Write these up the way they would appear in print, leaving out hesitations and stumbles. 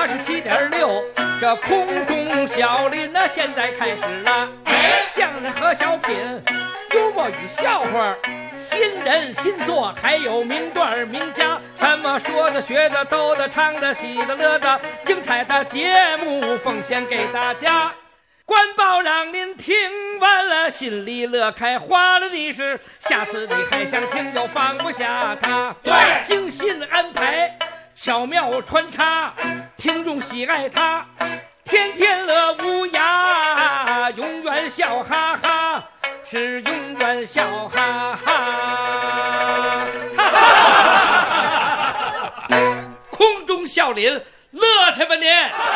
87.6，这空中小林呢，现在开始了。相声和小品，幽默与笑话，新人新作，还有名段名家，什么说的、学的、逗的、唱的、喜的、乐的，精彩的节目奉献给大家。官报让您听完了心里乐开花了的是，下次你还想听就放不下它。对，精心安排，巧妙穿插，听众喜爱它，天天乐无涯，永远笑哈哈，是永远笑哈哈。空中笑林，乐去吧您！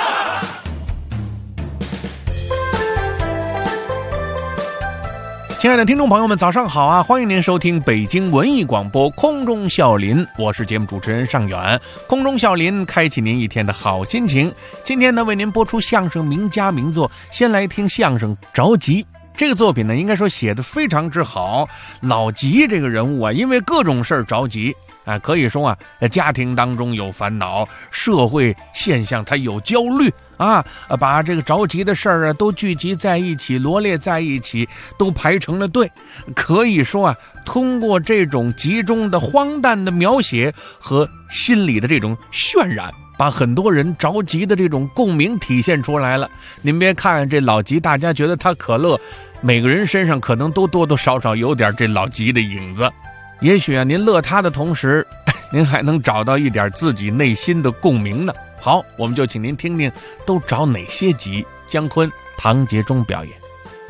亲爱的听众朋友们，早上好啊！欢迎您收听北京文艺广播空中笑林，我是节目主持人尚远。空中笑林，开启您一天的好心情。今天呢，为您播出相声名家名作，先来听相声《着急》。这个作品呢，应该说写得非常之好。老吉这个人物啊，因为各种事儿着急啊，可以说啊，家庭当中有烦恼，社会现象他有焦虑啊，把这个着急的事儿啊都聚集在一起，罗列在一起，都排成了队。可以说啊，通过这种集中的荒诞的描写和心理的这种渲染，把很多人着急的这种共鸣体现出来了。您别看这老吉，大家觉得他可乐，每个人身上可能都多多少少有点这老吉的影子。也许啊，您乐他的同时，您还能找到一点自己内心的共鸣呢。好，我们就请您听听都找哪些集。姜昆、唐杰忠表演。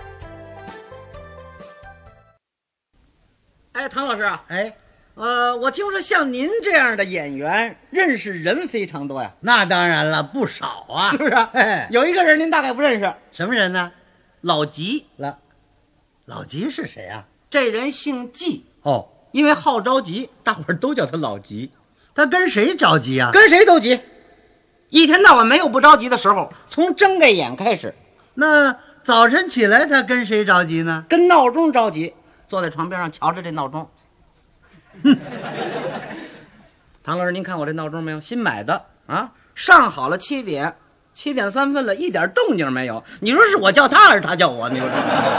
哎，唐老师啊，我听说像您这样的演员，认识人非常多呀。 那当然了，不少啊， 是不是？有一个人您大概不认识， 什么人呢？ 老吉。 老吉是谁啊？ 这人姓季哦， 因为好着急，大伙儿都叫他老吉。 他跟谁着急啊？ 跟谁都急，一天到晚没有不着急的时候，从睁开眼开始。 那早晨起来他跟谁着急呢？ 跟闹钟着急，坐在床边上瞧着这闹钟。唐老师，您看我这闹钟没有？新买的啊，上好了7点3分了，一点动静没有。你说是我叫他还是他叫我？你说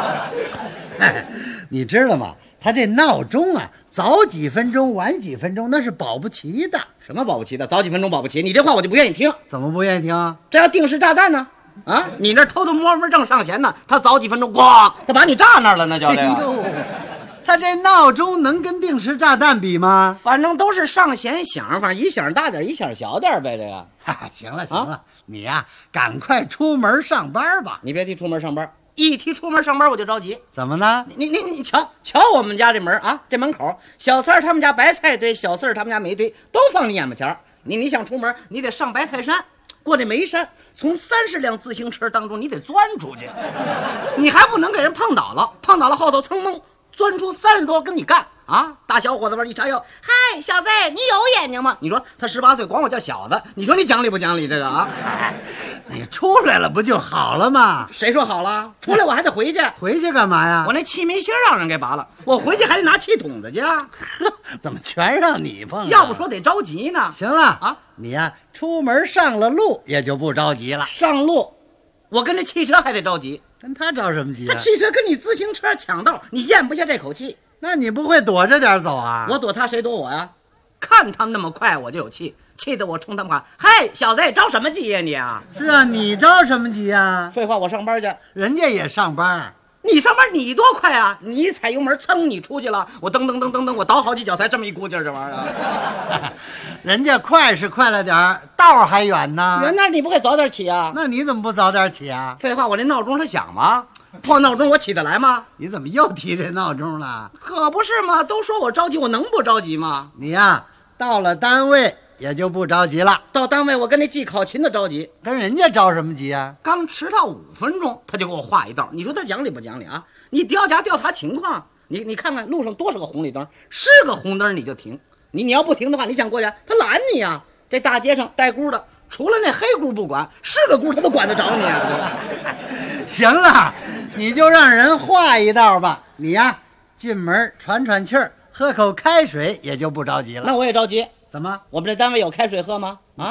你知道吗？他这闹钟啊，早几分钟晚几分钟那是保不齐的。 什么保不齐的？早几分钟保不齐？你这话我就不愿意听。 怎么不愿意听啊？ 这要定时炸弹呢？啊，你这偷偷摸摸正上弦呢，他早几分钟咣，他把你炸那儿了，那叫这个。 他这闹钟能跟定时炸弹比吗？ 反正都是上弦响，反正一响大点，一响小点呗。这个， 行了，你呀，赶快出门上班吧。 你别提出门上班，一提出门上班我就着急。 怎么呢？ 你瞧我们家这门啊，这门口小四儿他们家白菜堆，小四儿他们家煤堆，都放你眼巴前。你想出门，你得上白菜山，过这煤山，从30辆自行车当中你得钻出去，你还不能给人碰倒了后头噌蒙钻出30多跟你干啊！大小伙子们一查哟，嗨，小子，你有眼睛吗？你说他18岁，管我叫小子，你说你讲理不讲理这个啊？ 你出来了不就好了吗？ 谁说好了？出来我还得回去。 回去干嘛呀？ 我那气煤芯让人给拔了，我回去还得拿气筒子去啊！ 怎么全让你碰？ 要不说得着急呢。 行了啊，你呀，出门上了路也就不着急了。 上路，我跟这汽车还得着急。 跟他着什么急啊？ 他汽车跟你自行车抢道，你咽不下这口气。 那你不会躲着点走啊？ 我躲他，谁躲我呀？看他们那么快，我就有气，气得我冲他们喊：“嗨，小子，着什么急呀你啊？” 是啊，你着什么急啊？ 废话，我上班去， 人家也上班。 你上班你多快啊！你一踩油门，噌，你出去了。我噔噔噔噔噔，我倒好几脚才这么一股劲儿，这玩意儿。 人家快是快了点儿，道还远呢。 远那你不会早点起啊？ 那你怎么不早点起啊？ 废话，我那闹钟它响吗？破闹钟我起得来吗？ 你怎么又提这闹钟了？ 可不是嘛，都说我着急，我能不着急吗？ 你呀，到了单位也就不着急了。 到单位我跟那记考勤的着急， 跟人家着什么急啊？ 刚迟到5分钟，他就给我画一道。你说他讲理不讲理啊？你调查情况，你看看路上多少个红绿灯，是个红灯你就停。你要不停的话，你想过去，他拦你啊。这大街上带箍的，除了那黑箍不管，是个箍他都管得着你啊。 行了，你就让人画一道吧。你呀，进门喘喘气儿，喝口开水，也就不着急了。 那我也着急。 怎么？ 我们这单位有开水喝吗？啊，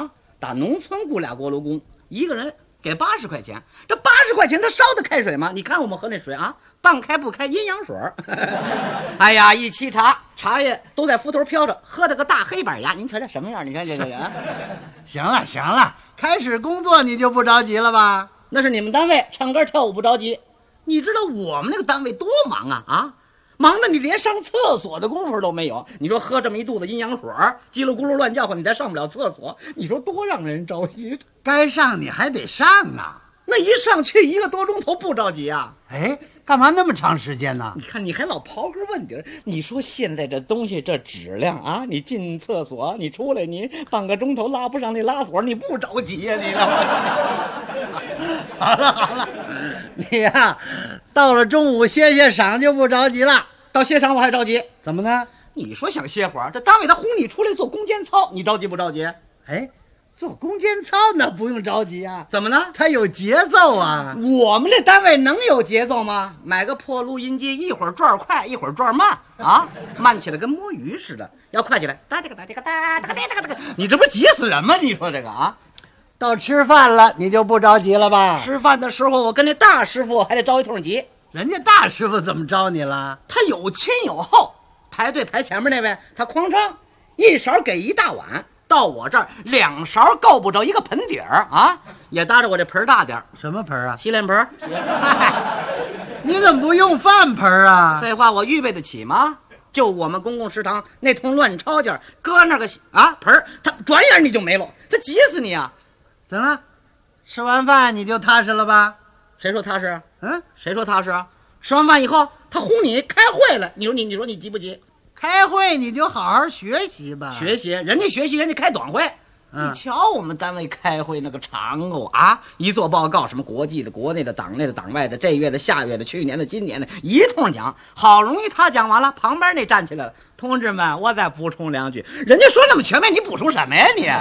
打农村雇俩锅炉工，一个人给80块钱。这80块钱他烧的开水吗？你看我们喝那水啊，半开不开，阴阳水。哎呀，一沏茶，茶叶都在浮头飘着，喝的个大黑板牙。您瞧这什么样？你看这个人。 行了行了，开始工作你就不着急了吧？ 那是你们单位唱歌跳舞不着急，你知道我们那个单位多忙啊！忙的你连上厕所的功夫都没有。你说喝这么一肚子阴阳水，叽里咕噜乱叫唤，你再上不了厕所，你说多让人着急。 该上你还得上啊。 那一上去1个多钟头不着急啊？ 哎，干嘛那么长时间呢？ 你看你还老刨根问底儿。你说现在这东西这质量啊，你进厕所你出来你半个钟头拉不上那拉锁，你不着急呀？你知道吗？ 好了，你呀，到了中午歇歇晌就不着急了。 到歇晌我还着急。 怎么呢？ 你说想歇会儿，这单位他轰你出来做攻坚操，你着急不着急？ 哎，做攻坚操那不用着急啊。 怎么呢？ 它有节奏啊。 我们这单位能有节奏吗？买个破录音机，一会儿转快，一会儿转慢啊，慢起来跟摸鱼似的。要快起来，哒这个哒这个哒这个哒这个，你这不急死人吗？你说这个啊？ 到吃饭了你就不着急了吧？ 吃饭的时候我跟那大师傅还得着一通急。 人家大师傅怎么招你了？ 他有亲有厚，排队排前面那位他哐当一勺给一大碗，到我这儿2勺够不着一个盆底儿啊，也搭着我这盆大点儿。 什么盆啊？ 洗脸盆。 你怎么不用饭盆啊？ 废话，我预备得起吗？就我们公共食堂那通乱抄件，搁那个盆儿，他转眼你就没了，他急死你啊！ 怎么了？吃完饭你就踏实了吧？ 谁说踏实？谁说踏实啊？吃完饭以后他轰你开会了，你说你急不急？ 开会你就好好学习吧。 学习，人家学习，人家开短会。你瞧我们单位开会那个长哦啊！一做报告，什么国际的、国内的、党内的、党外的，这月的、下月的、去年的、今年的，一通讲。好容易他讲完了，旁边那站起来了，同志们，我再补充2句。人家说那么全面，你补充什么呀你？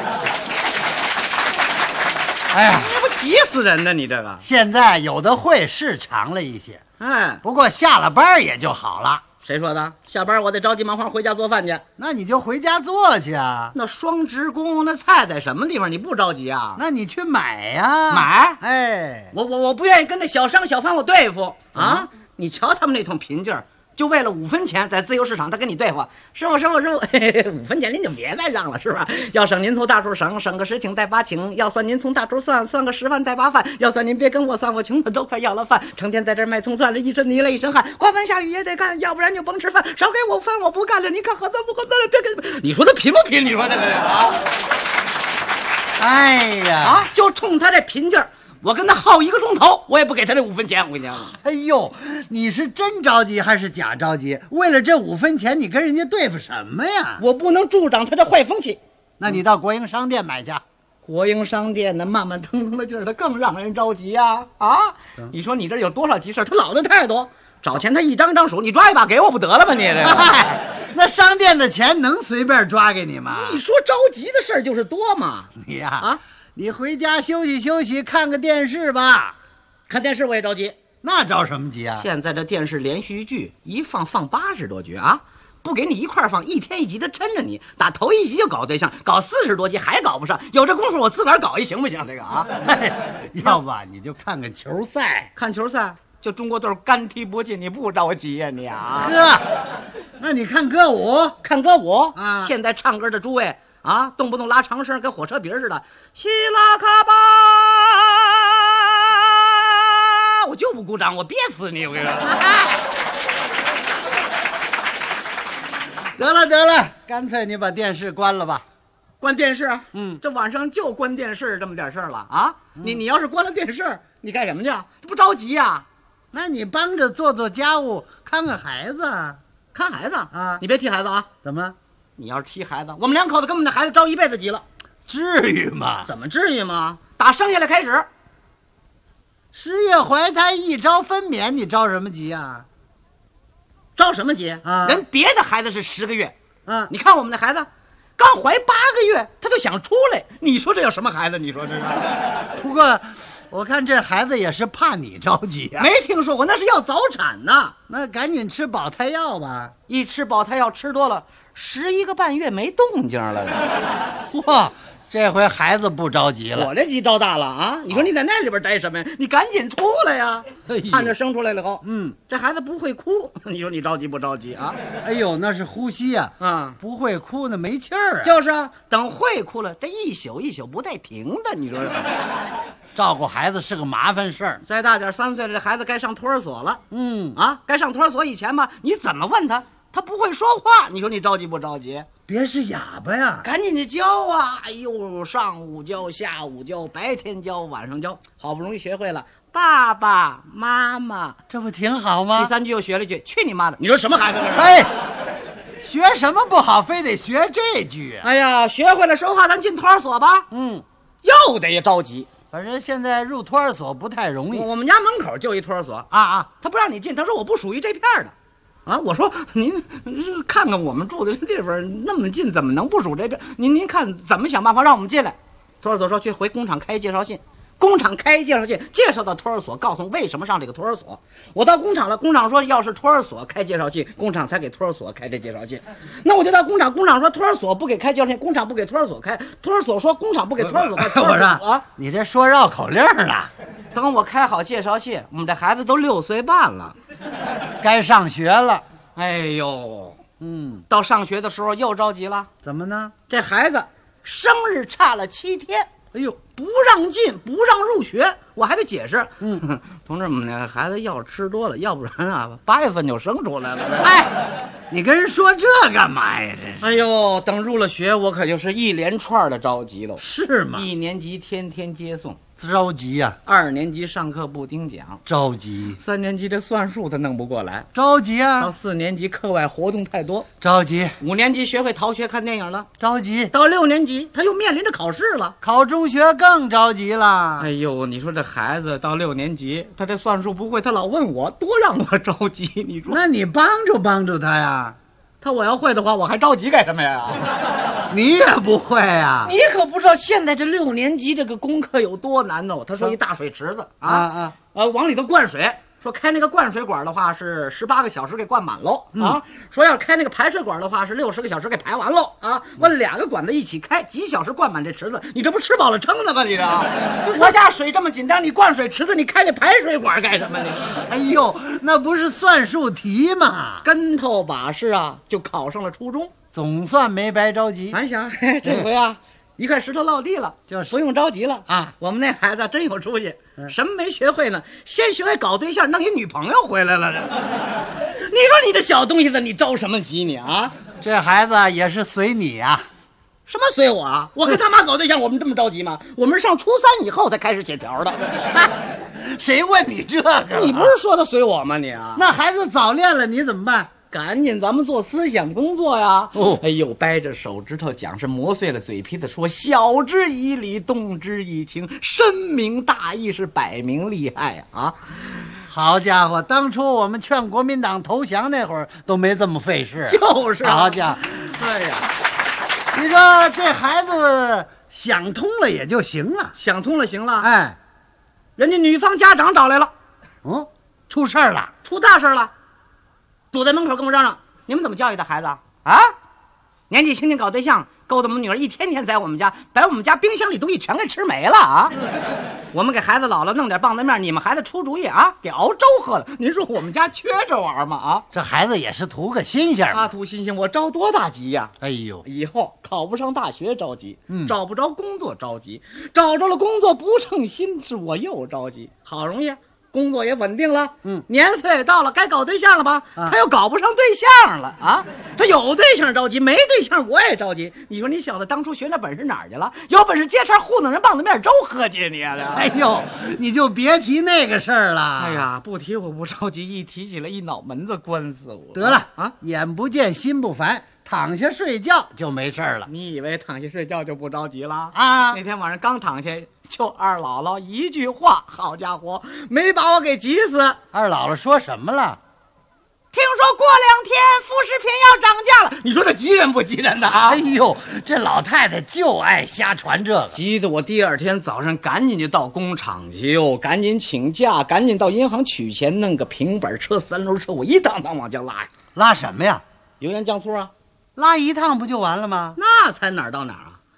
哎呀，你不急死人呢！你这个现在有的会是长了一些，不过下了班也就好了。 谁说的？下班我得着急忙慌回家做饭去。 那你就回家做去啊。 那双职工那菜在什么地方？你不着急啊？ 那你去买呀。 买？ 哎， 我不愿意跟那小商小贩我对付啊！你瞧他们那通贫劲儿，就为了5分钱，在自由市场他跟你对付，师傅，5分钱您就别再让了，是吧？要省您从大处省，省个10请带8请；要算您从大处算，算个10万带8饭；要算您别跟我算，我穷的都快要了饭。成天在这卖葱蒜，这一身泥泪一身汗，刮风下雨也得干，要不然就甭吃饭。少给我饭我不干了，你看合算不合算了？别给，你说他贫不贫？你说这个啊？ 哎呀， 就冲他这贫劲儿。我跟他耗1个钟头，我也不给他这5分钱。我跟你讲， 哎呦，你是真着急还是假着急？为了这5分钱，你跟人家对付什么呀？ 我不能助长他这坏风气。 那你到国营商店买去。 国营商店那慢慢腾腾的劲儿，他更让人着急呀！你说你这有多少急事？他老的态度，找钱他一张张数，你抓一把给我不得了吧？你这个， 那商店的钱能随便抓给你吗？ 你说着急的事儿就是多嘛？ 你呀，你回家休息休息，看个电视吧。 看电视我也着急。 那着什么急啊？ 现在这电视连续剧一放80多集啊，不给你一块放，1天1集，他抻着你，打头1集就搞对象，搞40多集还搞不上，有这功夫我自个儿搞一行不行？这个啊， 要不你就看看球赛。 看球赛就中国队干踢不进，你不着急呀你啊？ 呵，那你看歌舞？ 看歌舞啊？ 现在唱歌的诸位啊，动不动拉长声，跟火车鼻似的，希拉卡巴，我就不鼓掌，我憋死你！我跟你说， 得了，干脆你把电视关了吧。 关电视？这晚上就关电视这么点事儿了啊？你要是关了电视，你干什么去？不着急呀？ 那你帮着做做家务，看看孩子。 看孩子啊？ 你别踢孩子啊！ 怎么？ 你要是踢孩子，我们2口子跟我们的孩子着一辈子急了。 至于吗？ 怎么至于吗？打生下来开始 10月怀胎1朝分娩，你着什么急啊？ 着什么急啊？ 人别的孩子是10个月， 你看我们的孩子刚怀8个月他就想出来，你说这叫什么孩子？你说这是？ 不过我看这孩子也是怕你着急啊。 没听说过，那是要早产呢。 那赶紧吃保胎药吧。 一吃保胎药吃多了，11个半月没动静了。 嚯， 这回孩子不着急了。 我这急着大了啊！你说你在那里边待什么呀？你赶紧出来呀！看着生出来了后，这孩子不会哭，你说你着急不着急啊？ 哎呦，那是呼吸呀，不会哭那没气儿啊。 就是啊，等会哭了，这一宿一宿不带停的，你说照顾孩子是个麻烦事儿。 再大点，3岁了，这孩子该上托儿所了。该上托儿所以前吧，你怎么问他，他不会说话，你说你着急不着急？ 别是哑巴呀， 赶紧去教啊！哎呦，上午教，下午教，白天教，晚上教，好不容易学会了爸爸妈妈， 这不挺好吗？ 第3句又学了一句去你妈的！你说什么孩子？ 哎，学什么不好，非得学这句啊？ 哎呀，学会了说话，咱进托儿所吧。又得着急。 反正现在入托儿所不太容易。 我们家门口就一托儿所他不让你进，他说我不属于这片的。我说您看看我们住的这地方那么近，怎么能不属这片？您看怎么想办法让我们进来？托儿所说去回工厂开介绍信，工厂开介绍信，介绍到托儿所，告诉为什么上这个托儿所。我到工厂了，工厂说要是托儿所开介绍信，工厂才给托儿所开这介绍信。那我就到工厂，工厂说托儿所不给开介绍信，工厂不给托儿所开，托儿所说工厂不给托儿所开。 我说你这说绕口令了。 等我开好介绍信，我们这孩子都6岁半了， 该上学了。 哎呦，到上学的时候又着急了。 怎么呢？ 这孩子生日差了7天， 哎呦， 不让进，不让入学，我还得解释。同志们，那孩子药吃多了，要不然啊，8月份就生出来了。 哎，你跟人说这干嘛呀？这是。 哎呦，等入了学，我可就是一连串的着急喽。 是吗 ？1年级天天接送。 着急呀 ！2年级上课不听讲， 着急 ；3年级这算术他弄不过来， 着急啊！ 到4年级课外活动太多， 着急 ；5年级学会逃学看电影了， 着急； 到6年级他又面临着考试了， 考中学更着急了。 哎呦，你说这孩子到6年级，他这算术不会，他老问我，多让我着急。你说， 那你帮助他呀？ 我要会的话，我还着急干什么呀？ 你也不会呀？ 你可不知道现在这6年级这个功课有多难哦。他说一大水池子往里头灌水，说开那个灌水管的话是18个小时给灌满喽说要开那个排水管的话是60个小时给排完喽问2个管子一起开，几小时灌满这池子？你这不吃饱了撑的吗？你这国家水这么紧张，你灌水池子，你开这排水管干什么？你哎呦，那不是算术题吗？ 跟头把式就考上了初中， 总算没白着急。 想想这回一块石头落地了， 就是不用着急了我们那孩子真有出息，什么没学会呢？先学会搞对象，弄一女朋友回来了。你说你这小东西子，你着什么急你啊？ 这孩子也是随你呀。 什么随我啊？我跟他妈搞对象，我们这么着急吗？我们上初3以后才开始写条的。 谁问你这个？ 你不是说他随我吗？你那孩子早恋了，你怎么办？ 赶紧咱们做思想工作呀！哎呦，掰着手指头讲，是磨碎了嘴皮子说，晓之以理，动之以情，深明大义，是摆明利害好家伙，当初我们劝国民党投降那会儿都没这么费事。 就是好家伙，哎呀，你说这孩子想通了也就行了， 想通了行了。 哎， 人家女方家长找来了， 出事儿了， 出大事了，堵在门口跟我嚷嚷：“你们怎么教育的孩子年纪轻轻搞对象，勾搭我们女儿一天天在我们家，把我们家冰箱里东西全给吃没了我们给孩子姥姥弄点棒子面，你们孩子出主意给熬粥喝了。您说我们家缺这玩意儿吗这孩子也是图个新鲜他图新鲜，我着多大急呀！ 哎呦， 以后考不上大学着急，找不着工作着急，找着了工作不称心是我又着急。好容易工作也稳定了，年岁也到了，该搞对象了吧？他又搞不上对象了他有对象着急，没对象我也着急。你说你小子当初学那本事哪儿去了？有本事接茬糊弄人棒子面粥喝去你哎呦，你就别提那个事儿了。 哎呀，不提我不着急，一提起来一脑门子官司我。 得了眼不见心不烦，躺下睡觉就没事了。 你以为躺下睡觉就不着急了那天晚上刚躺下，就二姥姥一句话，好家伙，没把我给急死。 二姥姥说什么了？ 听说过2天副食品要涨价了。你说这急人不急人的哎呦，这老太太就爱瞎传这个， 急得我第2天早上赶紧就到工厂去赶紧请假，赶紧到银行取钱，弄个平板车、3轮车，我一趟趟往家拉什么呀？ 油盐酱醋拉一趟不就完了吗？ 那才哪儿到哪儿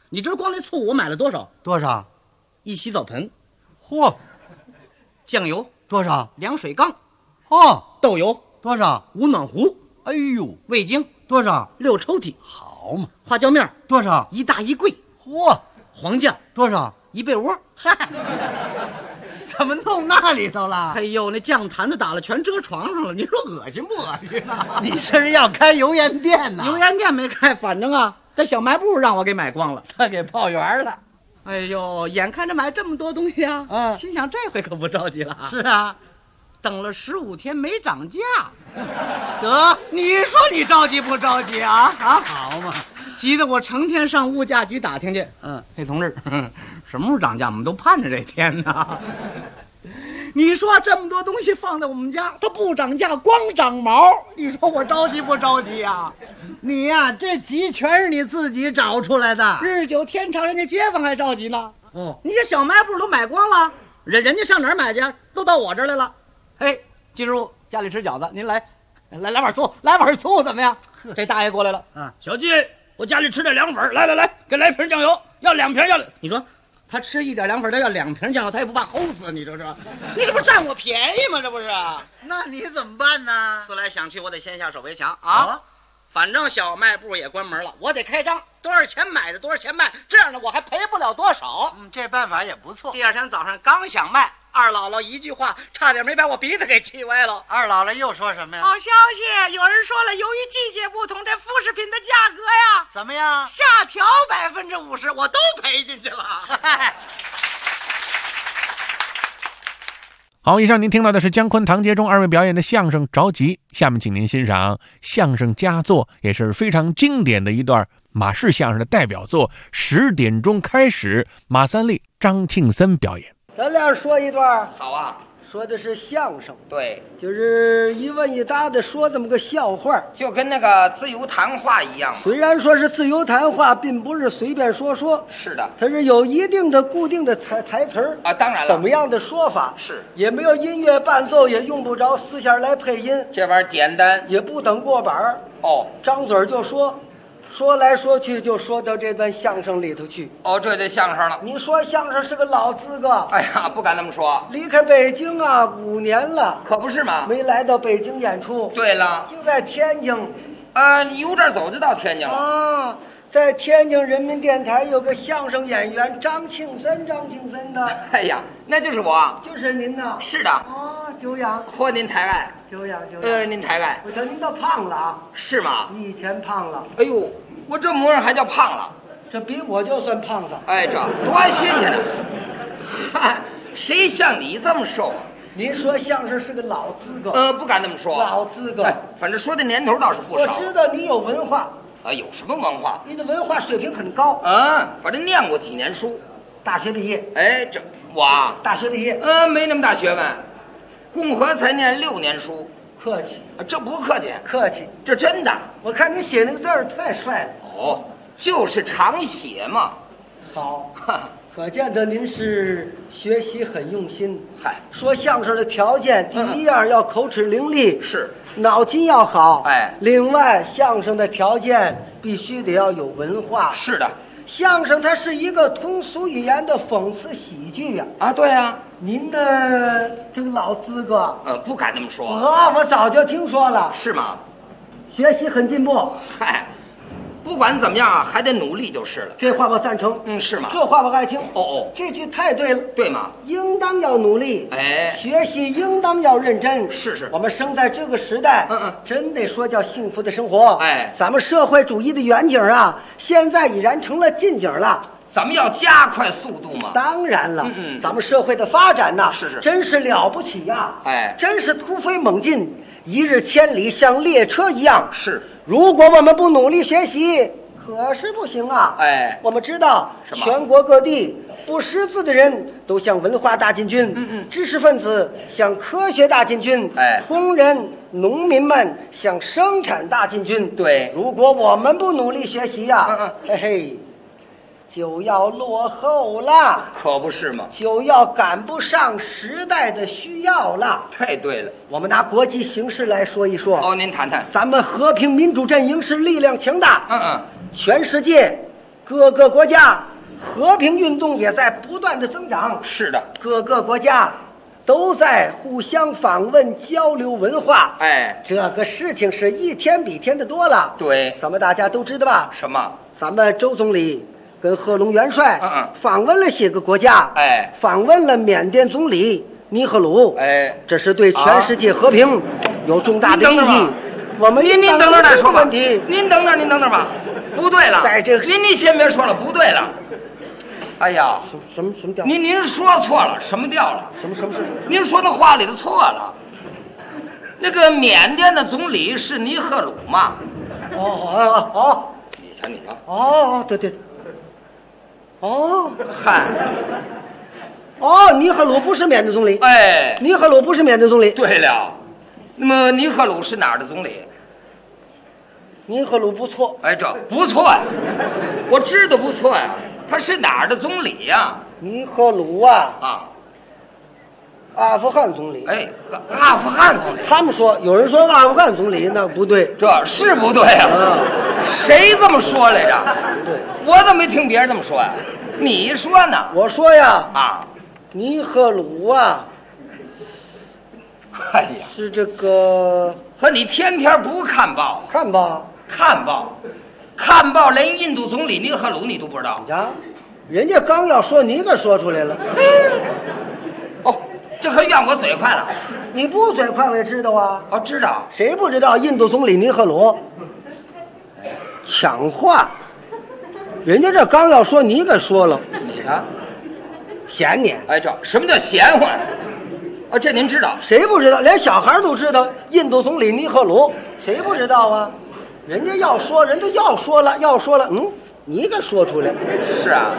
你知道光那醋我买了多少？ 多少？ 一洗澡盆。 嚯， 酱油多少 ？2水缸。 哦， 豆油多少 ？5暖壶。 哎呦， 味精多少 6抽屉。 好嘛？ 花椒面多少 1大1柜。 嚯， 黄酱多少 1被窝。 嗨，怎么弄那里头了？ 哎呦，那酱坛子打了全遮床上了，你说恶心不恶心啊？ 你这是要开油盐店呐？ 油盐店没开，反正啊，这小卖部让我给买光了， 他给泡圆了。 哎呦，眼看着买这么多东西啊，心想这回可不着急了。 是啊， 等了15天没涨价， 得， 你说你着急不着急啊？ 好嘛， 急得我成天上物价局打听去。嘿，同志，什么时候涨价？我们都盼着这天呢。你说这么多东西放在我们家，它不涨价，光长毛，你说我着急不着急啊？ 你呀，这急全是你自己找出来的。 日久天长，人家街坊还着急呢。 哦， 你这小卖部都买光了，人家上哪儿买去？都到我这儿来了。嘿，金师傅家里吃饺子，您来碗醋，来碗醋怎么样？这大爷过来了啊， 小季，我家里吃点凉粉，来，给来瓶酱油，要2瓶，你说他吃1点凉粉，他要2瓶酱油，他也不怕齁死你，这是？你这不占我便宜吗？这不是？ 那你怎么办呢？ 思来想去，我得先下手为强啊！反正小卖部也关门了，我得开张，多少钱买的多少钱卖，这样呢我还赔不了多少。 这办法也不错。 第2天早上刚想卖，二姥姥一句话差点没把我鼻子给气歪了。 二姥姥又说什么呀？ 好消息，有人说了，由于季节不同，这副食品的价格呀怎么样？ 下调50%，我都赔进去了。 好，以上您听到的是姜昆、唐杰忠二位表演的相声《着急》，下面请您欣赏相声佳作，也是非常经典的一段马氏相声的代表作。10点钟开始，马三立、张庆森表演。 咱俩说一段。 好啊， 说的是相声， 对， 就是一问一答的说这么个笑话， 就跟那个自由谈话一样。 虽然说是自由谈话，并不是随便说， 是的， 它是有一定的固定的台词儿啊，当然了， 怎么样的说法是， 也没有音乐伴奏，也用不着丝线来配音， 这玩意儿简单， 也不等过板儿哦， 张嘴就说来说去就说到这段相声里头去。 哦，这就相声了。 你说相声是个老资格， 哎呀，不敢那么说， 离开北京啊5年了， 可不是嘛， 没来到北京演出。 对了， 就在天津。 你由这儿走就到天津了啊。在天津人民电台有个相声演员张庆森的。 哎呀，那就是我， 就是您呐。 是的。 久仰。 嚯，您抬爱。 久仰。 您抬爱。 我瞧您倒胖了啊。 是吗？ 你以前胖了。 哎呦，我这模样还叫胖了。 这比我就算胖子。 哎，这多新鲜呢！嗨，谁像你这么瘦啊？ 您说相声是个老资格。 不敢那么说。 老资格。 反正说的年头倒是不少。 我知道你有文化。 有什么文化？ 你的文化水平很高。 反正念过几年书， 大学毕业。 这我大学毕业。 没那么大学问，共和才念6年书。 客气。 这不客气， 客气， 这真的。 我看你写那个字儿太帅了。 就是常写嘛。 好，可见得您是学习很用心。 嗨， 说相声的条件，第一样要口齿伶俐， 是， 脑筋要好。 另外相声的条件必须得要有文化。 是的， 相声它是一个通俗语言的讽刺喜剧呀。 对呀。 您的这个老资格， 不敢这么说。 我早就听说了。 是吗？ 学习很进步。 嗨。不管怎么样还得努力就是了。 这话我赞成。 是吗？ 这话我爱听。 这句太对了。 对吗？ 应当要努力。学习应当要认真。 是。 我们生在这个时代，真得说叫幸福的生活。咱们社会主义的远景啊，现在已然成了近景了。 咱们要加快速度嘛。 当然了。咱们社会的发展呐， 是真是了不起呀。真是突飞猛进，1日千里，像列车一样。 是。 如果我们不努力学习，可是不行啊！我们知道，全国各地不识字的人都向文化大进军，知识分子向科学大进军，工人、农民们向生产大进军。 对， 如果我们不努力学习呀，就要落后了。 可不是吗？ 就要赶不上时代的需要了。 太对了。 我们拿国际形势来说一说。 您谈谈。 咱们和平民主阵营是力量强大。全世界各个国家和平运动也在不断的增长。 是的， 各个国家都在互相访问交流文化。 哎， 这个事情是一天比一天的多了。 对， 咱们大家都知道吧？ 什么？ 咱们周总理跟贺龙元帅嗯访问了些个国家。 哎， 访问了缅甸总理尼赫鲁。 哎， 这是对全世界和平有重大的意义。我们您等等再说吧。 问题， 您等等吧。不对了， 在这您先别说了，不对了。哎呀， 什么调？ 您说错了，什么调了？ 什么事？ 您说那话里头错了。那个缅甸的总理是尼赫鲁嘛？ 哦， 你瞧。 哦，对。哦， 嗨， 尼赫鲁不是缅甸总理。 哎， 尼赫鲁不是缅甸总理。 对了，那么尼赫鲁是哪儿的总理？ 尼赫鲁不错。 哎，这不错呀，我知道不错呀。他是哪儿的总理呀？ 尼赫鲁啊，阿富汗总理。 哎，阿富汗总理。 他们说，有人说阿富汗总理那不对， 这是不对呀。谁这么说来着？ 对， 我怎么没听别人这么说呀？你说呢？ 我说呀， 尼赫鲁啊， 哎呀， 是这个和你天天不看报？ 看吧， 看报，连印度总理尼赫鲁你都不知道呀？人家刚要说，你可说出来了。 哦，这可怨我嘴快了。 你不嘴快我也知道啊。 哦，知道。 谁不知道印度总理尼赫鲁？抢话，人家这刚要说，你可说了。 你瞧， 闲你。 哎，这什么叫闲话？哦，这您知道？ 谁不知道？连小孩都知道印度总理尼赫鲁，谁不知道啊？人家要说，人家要说了，你给说出来。 是啊。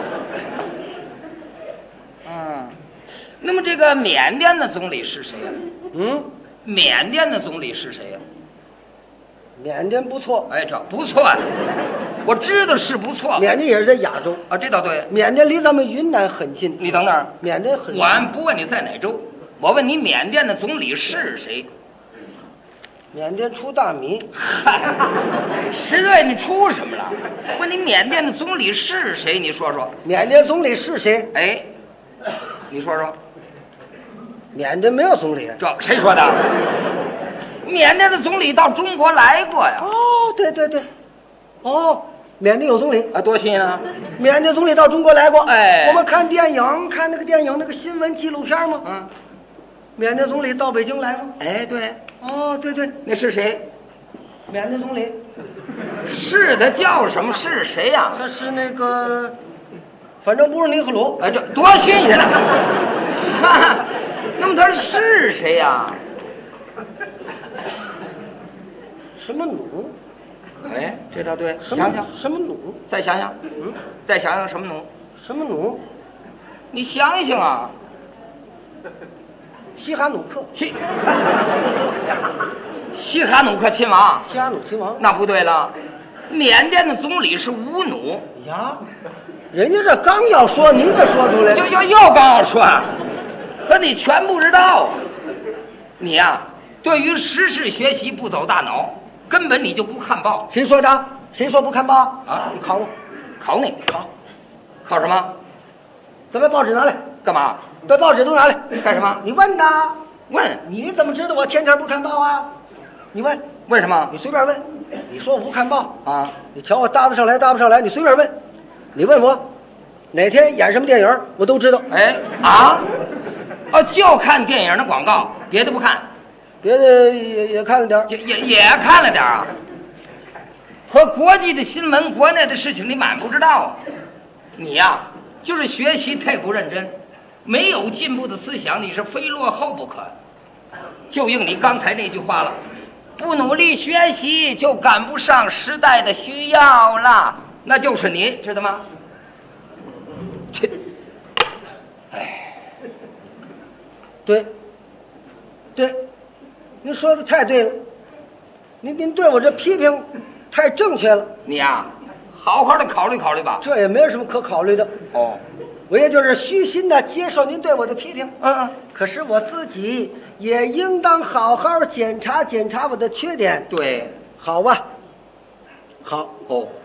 那么这个缅甸的总理是谁呀？缅甸的总理是谁呀？ 缅甸不错。 哎，这不错呀，我知道是不错。 缅甸也是在亚洲啊，这倒对。 缅甸离咱们云南很近。 你等等， 缅甸很近。 我不问你在哪州，我问你缅甸的总理是谁？ 缅甸出大米。 嗨，实在你出什么了？问你缅甸的总理是谁？你说说。 缅甸总理是谁？ 哎，你说说。 缅甸没有总理。 这谁说的？缅甸的总理到中国来过呀。 哦，对。缅甸有总理啊，多新鲜啊！ 缅甸总理到中国来过。 哎， 我们看电影，看那个电影那个新闻纪录片吗？缅甸总理到北京来吗？ 哎，对。 哦，对， 那是谁？ 缅甸总理。 是他叫什么？是谁呀？ 他是那个，反正不是尼赫鲁。 哎，这多新鲜呢！那么他是谁呀？ 什么努？ 哎，这倒对。想想什么努？ 再想想。再想想什么努？ 什么努？ 你想一想啊。 西哈努克。 西哈努克亲王。 西哈努亲王。 那不对了，缅甸的总理是吴努呀。人家这刚要说，你可说出来了。 又刚要说，可你全不知道。你呀，对于时事学习不走大脑，根本你就不看报。 谁说的？谁说不看报啊？ 你考我。 考你。考什么？ 咱把报纸拿来。 干嘛？ 把报纸都拿来。 干什么？ 你问他。 问？ 你怎么知道我天天不看报啊？你问。 为什么？ 你随便问。你说我不看报啊？ 你瞧我搭得上来搭不上来，你随便问。你问我哪天演什么电影，我都知道。 哎就看电影的广告，别的不看。 别的也看了点， 也看了点啊。和国际的新闻、国内的事情，你满不知道。你呀，就是学习太不认真，没有进步的思想，你是非落后不可。就应你刚才那句话了，不努力学习就赶不上时代的需要了，那就是你知道吗？ 对，您说的太对了，您对我这批评太正确了。 你呀，好好的考虑考虑吧。 这也没有什么可考虑的。我也就是虚心的接受您对我的批评。可是我自己也应当好好检查检查我的缺点。 对， 好吧。好。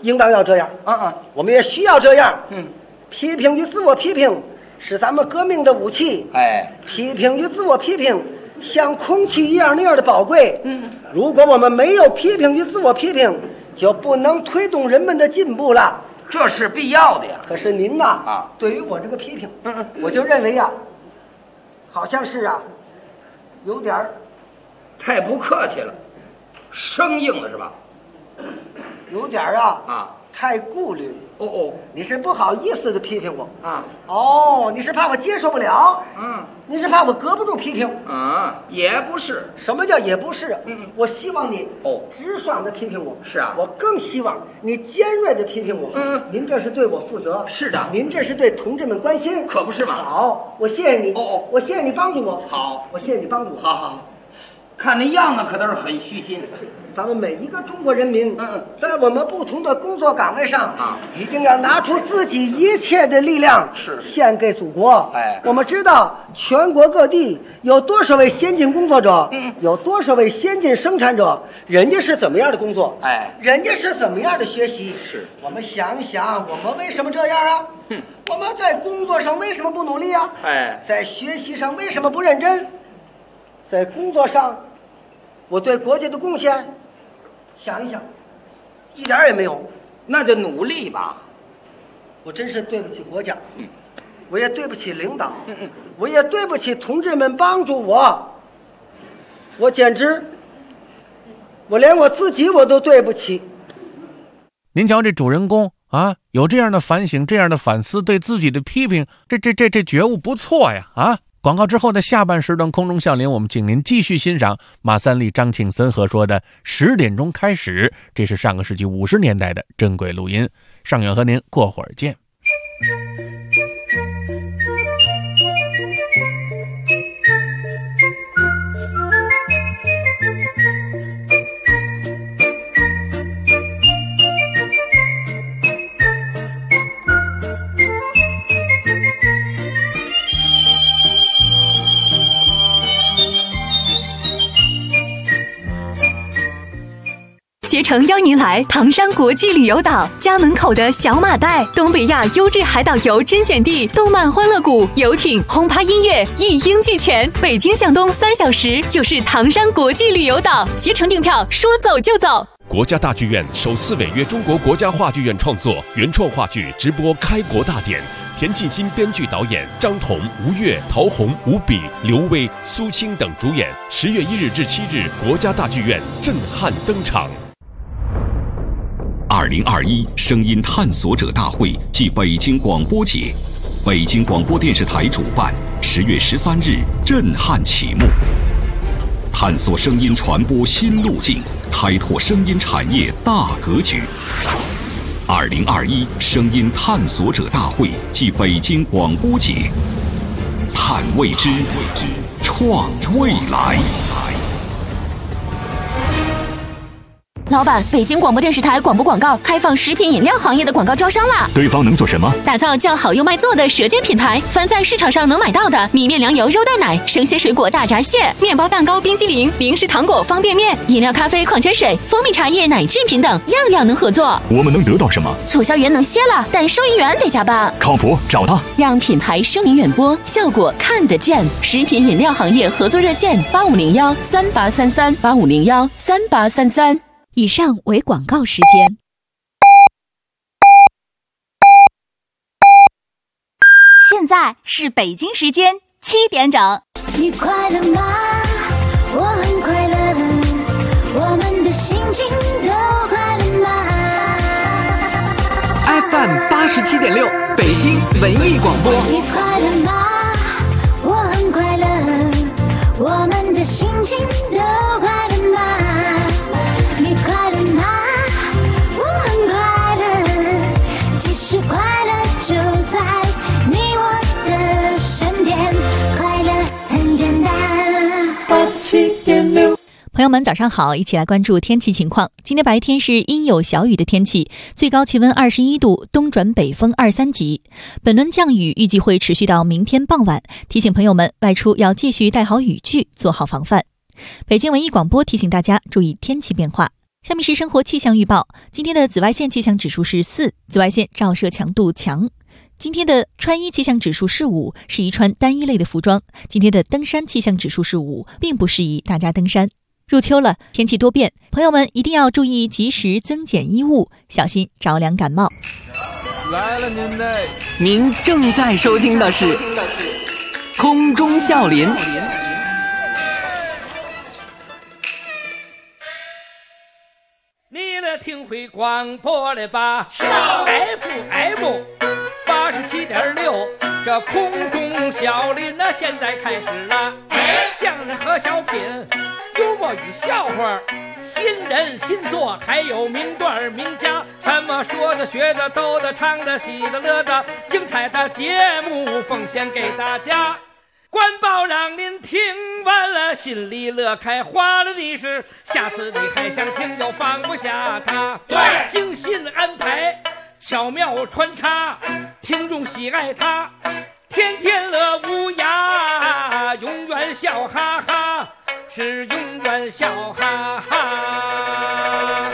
应当要这样。我们也需要这样。批评与自我批评是咱们革命的武器。批评与自我批评像空气一样那样的宝贵。如果我们没有批评与自我批评，就不能推动人们的进步了。 这是必要的呀。 可是您呐，对于我这个批评，我就认为好像是有点儿太不客气了，生硬了是吧？ 有点儿太顾虑。你是不好意思的批评我你是怕我接受不了。你是怕我隔不住批评。 也不是。 什么叫也不是？我希望你直爽的批评我。 是啊， 我更希望你尖锐的批评我。您这是对我负责。 是的， 您这是对同志们关心。 可不是吗？ 好，我谢谢你。我谢谢你帮助我。 好， 我谢谢你帮助我。 好，看那样子可都是很虚心。 咱们每一个中国人民，在我们不同的工作岗位上一定要拿出自己一切的力量，献给祖国。我们知道全国各地有多少位先进工作者，有多少位先进生产者，人家是怎么样的工作，人家是怎么样的学习。我们想一想，我们为什么这样我们在工作上为什么不努力在学习上为什么不认真？在工作上，我对国家的贡献，想一想，一点也没有。 那就努力吧。 我真是对不起国家，我也对不起领导，我也对不起同志们帮助我。我简直，我连我自己我都对不起。 您瞧这主人公有这样的反省，这样的反思，对自己的批评，这觉悟不错呀广告之后的下半时段空中笑林，我们请您继续欣赏马三立、张庆森合说的10点钟开始，这是上个世纪50年代的珍贵录音。尚远和您过会儿见。 携程邀您来唐山国际旅游岛，家门口的小马代，东北亚优质海岛游甄选地，动漫欢乐谷、游艇、轰趴音乐一应俱全。北京向东3小时就是唐山国际旅游岛，携程订票说走就走。 国家大剧院首次违约中国国家话剧院创作原创话剧直播开国大典，田沁鑫编剧导演，张彤、吴越、陶虹、吴比、刘薇、苏青等主演。10月1日至7日，国家大剧院震撼登场。2021声音探索者大会暨北京广播节，北京广播电视台主办，10月13日震撼启幕。探索声音传播新路径，开拓声音产业大格局。2021声音探索者大会暨北京广播节，探未知，创未来。 老板，北京广播电视台广播广告开放食品饮料行业的广告招商啦！ 对方能做什么？ 打造叫好又卖座的舌尖品牌，凡在市场上能买到的米面粮油肉蛋奶、生鲜水果大闸蟹、面包蛋糕冰激凌、零食糖果方便面、饮料咖啡矿泉水、蜂蜜茶叶奶制品等，样样能合作。 我们能得到什么？ 促销员能歇了，但收银员得加班。 靠谱，找他， 让品牌声名远播，效果看得见。食品饮料行业合作热线8501-3833，8501-3833。以上为广告时间。现在是北京时间7点整。 你快乐吗？我很快乐，我们的心情都快乐吗 ？FM 87.6，北京文艺广播。 你快乐吗？我很快乐，我们的心情都快乐吗？你快乐吗？我很快乐，其实快乐就在你我的身边，快乐很简单。87.6， 朋友们早上好，一起来关注天气情况。今天白天是阴有小雨的天气，最高气温21度，东转北风2、3级。本轮降雨预计会持续到明天傍晚，提醒朋友们外出要继续带好雨具，做好防范。北京文艺广播提醒大家注意天气变化。 下面是生活气象预报。今天的紫外线气象指数是4，紫外线照射强度强。今天的穿衣气象指数是5，适宜穿单一类的服装。今天的登山气象指数是5，并不适宜大家登山。入秋了，天气多变，朋友们一定要注意及时增减衣物，小心着凉感冒。 来了您正在收听的是空中笑林。 你来听会广播了吧？FM 87.6，这空中笑林那现在开始了。相声和小品，幽默与笑话，新人新作，还有名段名家，什么说的学的逗的唱的喜的乐的，精彩的节目奉献给大家。官报让您听完了心里乐开花了的是，下次你还想听就放不下它。对，精心安排，巧妙穿插，听众喜爱它，天天乐无涯，永远笑哈哈，是永远笑哈哈。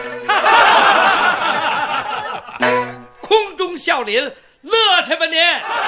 空中笑林，乐去吧您！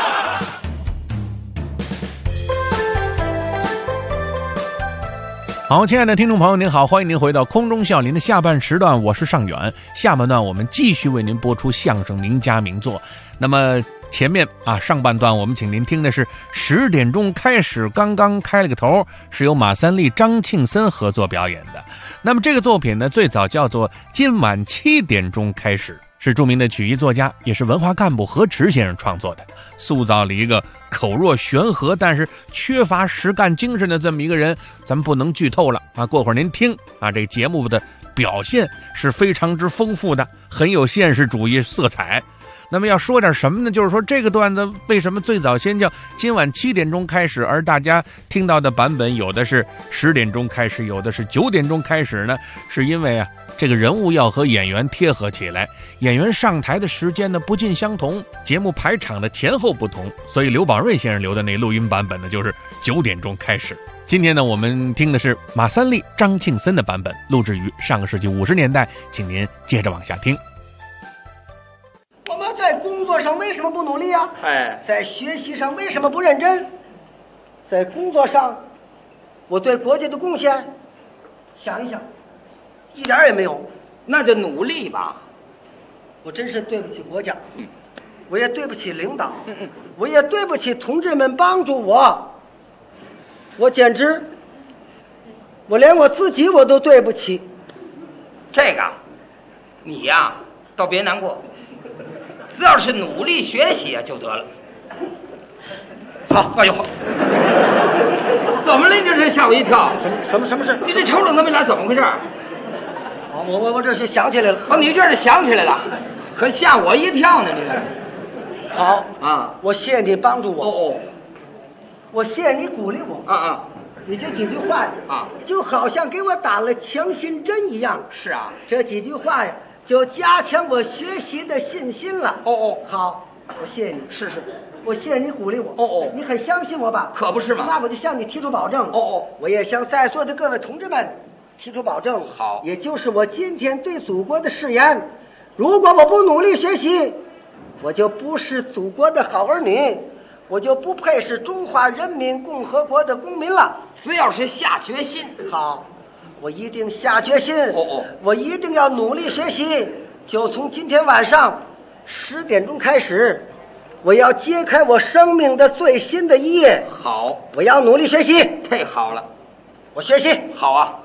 好，亲爱的听众朋友您好，欢迎您回到空中笑林的下半时段，我是尚远。下半段我们继续为您播出相声名家名作。那么前面上半段我们请您听的是10点钟开始，刚刚开了个头，是由马三立、张庆森合作表演的。那么这个作品呢，最早叫做今晚7点钟开始，是著名的曲艺作家，也是文化干部何池先生创作的，塑造了一个口若悬河但是缺乏实干精神的这么一个人。咱们不能剧透了过会儿您听这个节目的表现是非常之丰富的，很有现实主义色彩。那么要说点什么呢？就是说这个段子为什么最早先叫今晚7点钟开始，而大家听到的版本有的是10点钟开始，有的是9点钟开始呢？是因为这个人物要和演员贴合起来，演员上台的时间呢不尽相同，节目排场的前后不同，所以刘宝瑞先生留的那录音版本呢就是9点钟开始。今天呢我们听的是马三立、张庆森的版本，录制于上个世纪50年代，请您接着往下听。 我们在工作上为什么不努力啊？在学习上为什么不认真？在工作上，我对国家的贡献，想一想，一点也没有。 那就努力吧。 我真是对不起国家，我也对不起领导，我也对不起同志们帮助我。我简直，我连我自己我都对不起。 这个，你呀，倒别难过。只要是努力学习就得了。好，哎呦，怎么了？你这是吓我一跳。 什么事？ 你这抽冷那么来，怎么回事？ 我这是想起来了。 你这是想起来了，可吓我一跳呢！你这。 好我谢谢你帮助我。我谢谢你鼓励我。你这几句话就好像给我打了强心针一样。 是啊， 这几句话呀，就加强我学习的信心了。好，我谢谢你。 是， 我谢谢你鼓励我。你很相信我吧？ 可不是嘛。 那我就向你提出保证。我也向在座的各位同志们提出保证。 好， 也就是我今天对祖国的誓言：如果我不努力学习，我就不是祖国的好儿女，我就不配是中华人民共和国的公民了。 只要是下决心。 好，我一定下决心。我一定要努力学习。就从今天晚上10点钟开始，我要揭开我生命的最新的一页。 好， 我要努力学习。 太好了， 我学习。 好啊。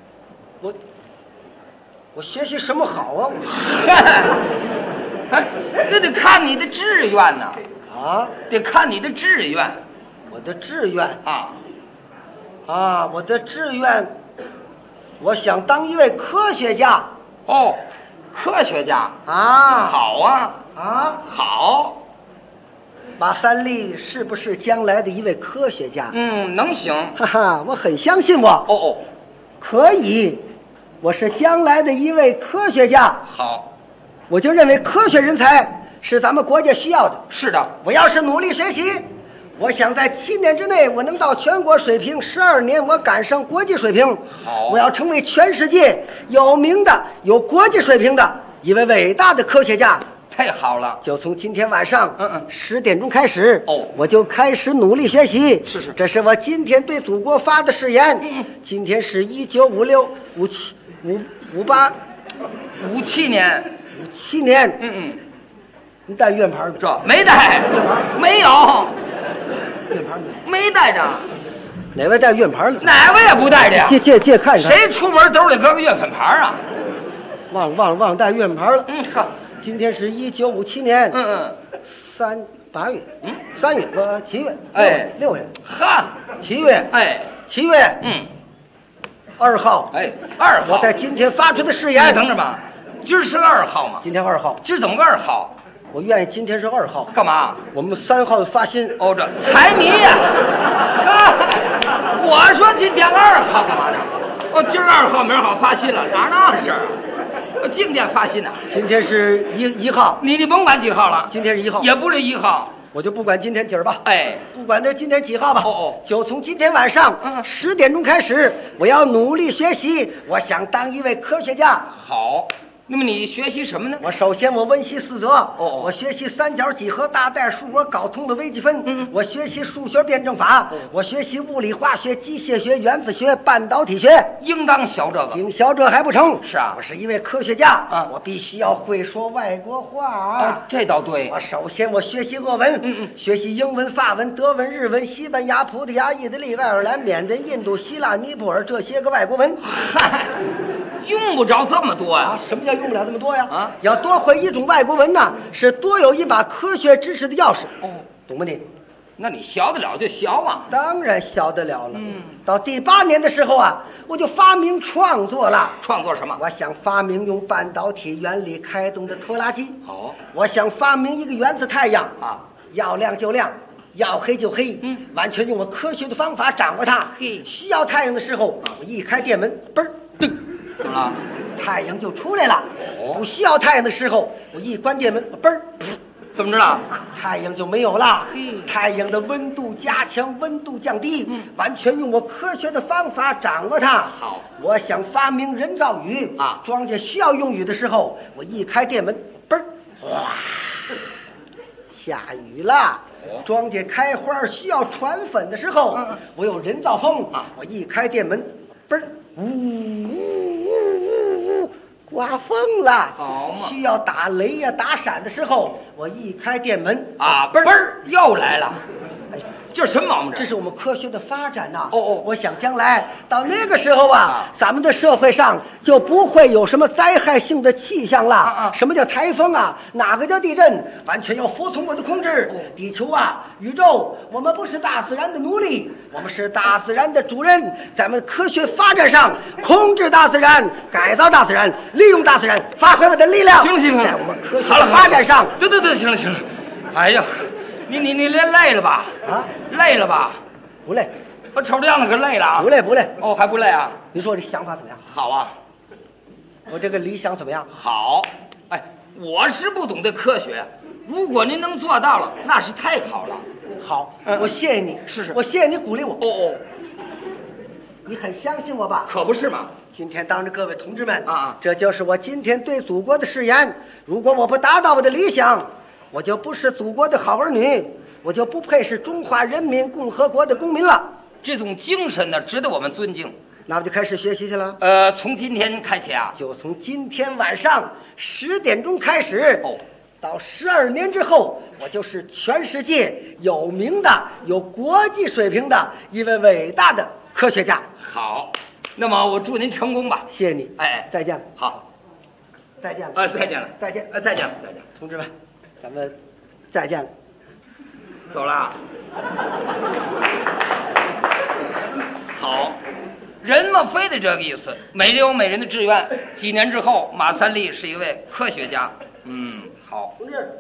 我学习什么好啊？ 那得看你的志愿呢。得看你的志愿。 我的志愿我的志愿，我想当一位科学家。 科学家好啊。好。 马三立是不是将来的一位科学家？ 能行。 我很相信我。可以，我是将来的一位科学家。 好， 我就认为科学人才是咱们国家需要的。 是的， 我要是努力学习， 我想在7年之内，我能到全国水平；12年，我赶上国际水平。 好， 我要成为全世界有名的、有国际水平的一位伟大的科学家。 太好了！ 就从今天晚上10点钟开始，我就开始努力学习。 是， 这是我今天对祖国发的誓言。今天是1956、 57年。 57年。你带圆盘吗？ 这没带，没有。 圆盘没带着。 哪位带圆盘了？ 哪位也不带着呀？ 借看一看。 谁出门兜里搁个月份牌啊？ 忘带圆盘了。 好。 今天是1957年8月3月7月6月7月7月2号 2号， 我在今天发出的誓言。 你等着吧，今儿是2号嘛？ 今天2号， 今儿怎么个2号？ 我愿意今天是2号。 干嘛？ 我们3号发薪。 这财迷呀！我说今天2号干嘛呢？今儿2号，明儿好发薪了，哪那事儿？净店发薪呢？ 今天是1号。 你甭管几号了， 今天是1号， 也不是1号， 我就不管今天今儿吧。 不管这今天几号吧。就从今天晚上10点钟开始，我要努力学习。我想当一位科学家。 好。那么你学习什么呢？ 我首先温习4则。我学习三角几何、大代数，我搞通了微积分。我学习数学辩证法。我学习物理、化学、机械学、原子学、半导体学。 应当学这个， 仅学这还不成。 是啊， 我是一位科学家。我必须要会说外国话。 这倒对。 我首先学习俄文。学习英文、法文、德文、日文、西班牙、葡萄牙、意大利、爱尔兰、缅甸、印度、希腊、尼泊尔这些个外国文。 用不着这么多呀！ 什么叫用不了这么多呀？要多会一种外国文呢，是多有一把科学知识的钥匙。懂吗你？ 那你学得了就学嘛。 当然学得了了。到第8年的时候啊，我就发明创作了。 创作什么？ 我想发明用半导体原理开动的拖拉机。 我想发明一个原子太阳要亮就亮，要黑就黑。完全用我科学的方法掌握它。需要太阳的时候，我一开电门，嘣儿噔。 怎么了？ 太阳就出来了。不需要太阳的时候，我一关电门，嘣儿， 怎么着了？ 太阳就没有了。太阳的温度加强，温度降低，完全用我科学的方法掌握它。 好， 我想发明人造雨庄稼需要用雨的时候，我一开电门，嘣儿，哇，下雨了。庄稼开花需要传粉的时候，我有人造风我一开电门，嘣儿。刮风了， 好嘛！ 需要打雷呀、打闪的时候，我一开电门嘣儿又来了。这什么毛病？ 这是我们科学的发展呐。我想将来到那个时候咱们的社会上就不会有什么灾害性的气象了。什么叫台风啊？哪个叫地震？完全要服从我的控制。地球宇宙，我们不是大自然的奴隶，我们是大自然的主人。咱们科学发展上，控制大自然，改造大自然，利用大自然，发挥我的力量。 行了， 在我们科学的发展上， 对，行了。哎呀，你累了吧？累了吧？ 不累。 我瞅这样子可累了啊。 不累。 还不累啊？ 你说这想法怎么样？ 好啊。 我这个理想怎么样？ 好。我是不懂得科学，如果您能做到了，那是太好了。 好，我谢谢你。 是。 我谢谢你鼓励我。你很相信我吧？ 可不是嘛。 今天当着各位同志们这就是我今天对祖国的誓言。如果我不达到我的理想，我就不是祖国的好儿女，我就不配是中华人民共和国的公民了。 这种精神呢，值得我们尊敬。 那我就开始学习去了。 从今天开始就从今天晚上10点钟开始。到12年之后，我就是全世界有名的、有国际水平的一位伟大的科学家。 好，那么我祝您成功吧。 谢谢你。再见。 好， 再见了。 再见了。 再见。 再见了。 同志们，咱们再见了。 走了。好，人嘛非得这个意思，每人有每人的志愿。几年之后，马三立是一位科学家。好。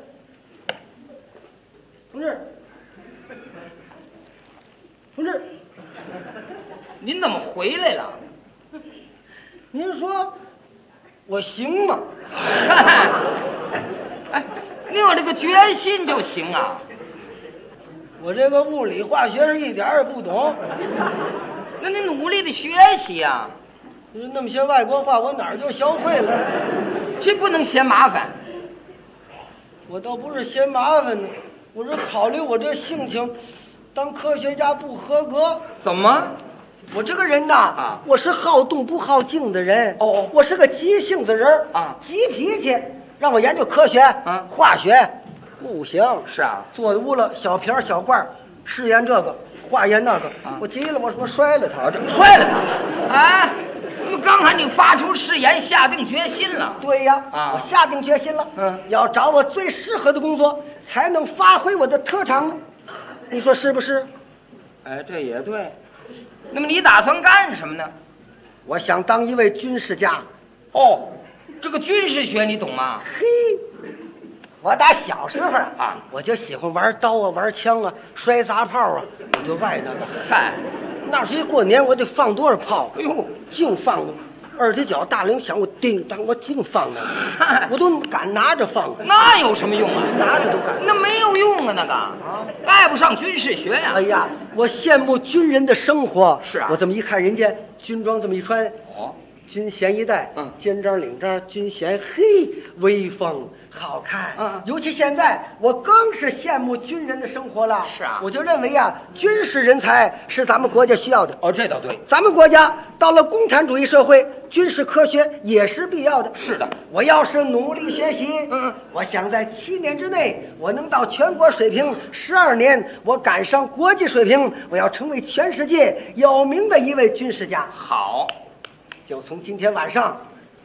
同志， 您怎么回来了？ 您说我行吗？ 您有这个决心就行啊。 我这个物理化学是一点也不懂。 那你努力的学习呀。 那么些外国话我哪儿就学会了？ 这不能嫌麻烦。 我倒不是嫌麻烦呢，我是考虑我这性情，当科学家不合格。 怎么？ 我这个人呐，我是好动不好静的人。我是个急性子人急脾气。让我研究科学化学不行。 是啊， 坐屋了小瓶小罐试验这个化验那个，我急了，我摔了他， 摔了他。哎，刚才你发出誓言，下定决心了。 对呀，我下定决心了。要找我最适合的工作，才能发挥我的特长。你说是不是？ 哎，这也对。那么你打算干什么呢？ 我想当一位军事家。 这个军事学你懂吗？ 嘿，我打小时候我就喜欢玩刀啊，玩枪啊，摔砸炮啊，我就爱那个。 嗨， 那时一过年我得放多少炮？ 哎呦， 净放了。二踢脚大铃响，我叮当，我净放那个，我都敢拿着放。 那有什么用啊？ 拿着都敢。 那没有用啊，那个爱不上军事学呀。 哎呀，我羡慕军人的生活。 是啊， 我这么一看人家军装这么一穿，军衔一戴，肩章领章，军衔，嘿，威风，好看。尤其现在，我更是羡慕军人的生活了。 是啊， 我就认为军事人才是咱们国家需要的。 这倒对。 咱们国家到了共产主义社会，军事科学也是必要的。 是的， 我要是努力学习，我想在7年之内，我能到全国水平；12年，我赶上国际水平，我要成为全世界有名的一位军事家。 好。 就从今天晚上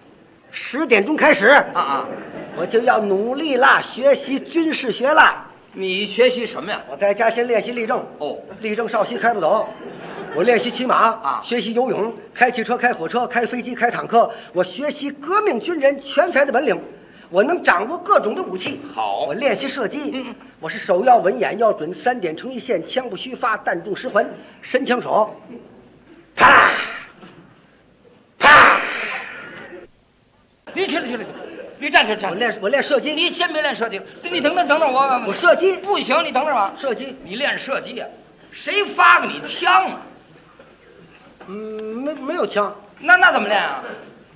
10点钟开始我就要努力啦，学习军事学啦。 你学习什么呀？ 我在家先练习立正。立正稍息开不走。我练习骑马学习游泳，开汽车，开火车，开飞机，开坦克。我学习革命军人全才的本领，我能掌握各种的武器。 好， 我练习射击。我是手要稳，眼要准，3点成一线，枪不虚发，弹中10环，神枪手。啪！ 你去了，你站起来。 我练射击。 你先别练射击，你等等我射击不行，你等吧。 射击， 你练射击啊？谁发给你枪啊？ 没有枪。 那怎么练啊？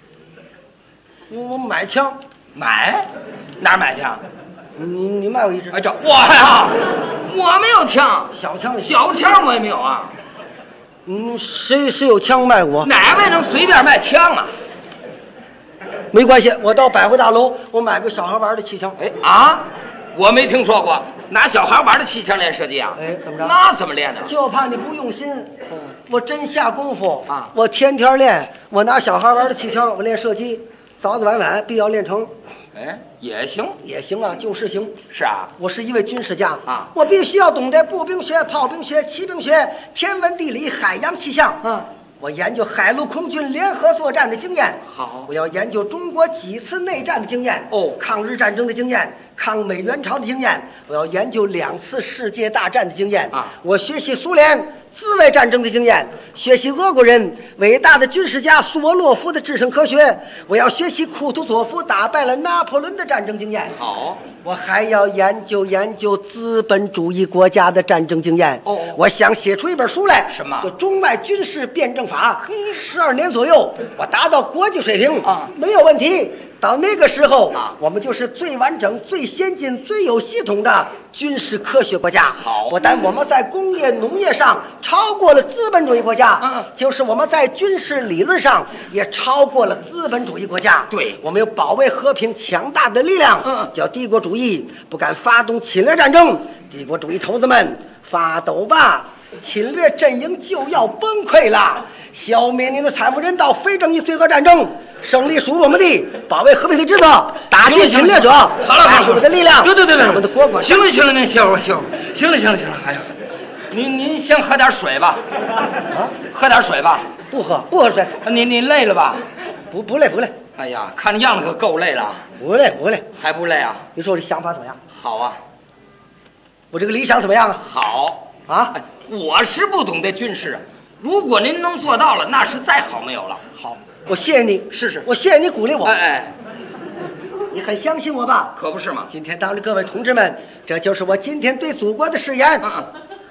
我买枪。 买？哪儿买枪？ 你卖我一支。 哎，我呀，我没有枪， 小枪我也没有啊。 谁有枪卖我？ 哪位能随便卖枪啊？ 没关系，我到百货大楼，我买个小孩玩的气枪。 我没听说过拿小孩玩的气枪练射击啊？ 怎么着？ 那怎么练呢？ 就怕你不用心。我真下功夫我天天练。我拿小孩玩的气枪，我练射击，早早晚晚必要练成。 也行啊，就是行。 是啊， 我是一位军事家我必须要懂得步兵学、炮兵学、骑兵学、天文地理、海洋气象我研究海陆空军联合作战的经验。 好， 我要研究中国几次内战的经验。抗日战争的经验，抗美援朝的经验。我要研究2次世界大战的经验我学习苏联自卫战争的经验，学习俄国人伟大的军事家苏沃洛夫的制胜科学。我要学习库图佐夫打败了拿破仑的战争经验。 好， 我还要研究资本主义国家的战争经验。我想写出一本书来。 什么？ 就中外军事辩证法。12年左右，我达到国际水平没有问题。到那个时候我们就是最完整、最先进、最有系统的军事科学国家。 好， 不但我们在工业、农业上超过了资本主义国家，就是我们在军事理论上也超过了资本主义国家。 对， 我们有保卫和平强大的力量。叫帝国主义不敢发动侵略战争，帝国主义头子们发抖吧！侵略阵营就要崩溃了，消灭您的惨无人道、非正义罪恶战争，胜利属于我们的，保卫和平的职责，打击侵略者。 好了， 我们的力量。 对， 我们的国管。 行了，您歇会儿。行了。哎呀，您先喝点水吧。喝点水吧。 不喝水。 您累了吧？ 不累。 哎呀，看这样子可够累了。 不累。 还不累啊？ 你说我这想法怎么样？ 好啊。 我这个理想怎么样啊？ 好啊。我是不懂得军事，如果您能做到了，那是再好没有了。 好，我谢谢你。 是， 我谢谢你鼓励我。 你很相信我吧？ 可不是嘛。 今天当着各位同志们，这就是我今天对祖国的誓言。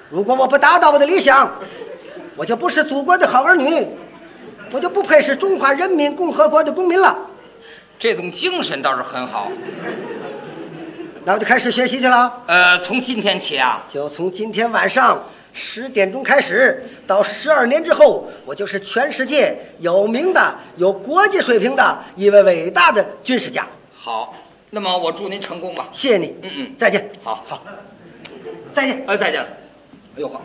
如果我不达到我的理想，我就不是祖国的好儿女，我就不配是中华人民共和国的公民了。 这种精神倒是很好。 那我就开始学习去了。 从今天起啊， 就从今天晚上10点钟开始，到12年之后，我就是全世界有名的、有国际水平的一位伟大的军事家。 好，那么我祝您成功吧。 谢谢你。再见。 好， 再见。 再见了。哎呦好，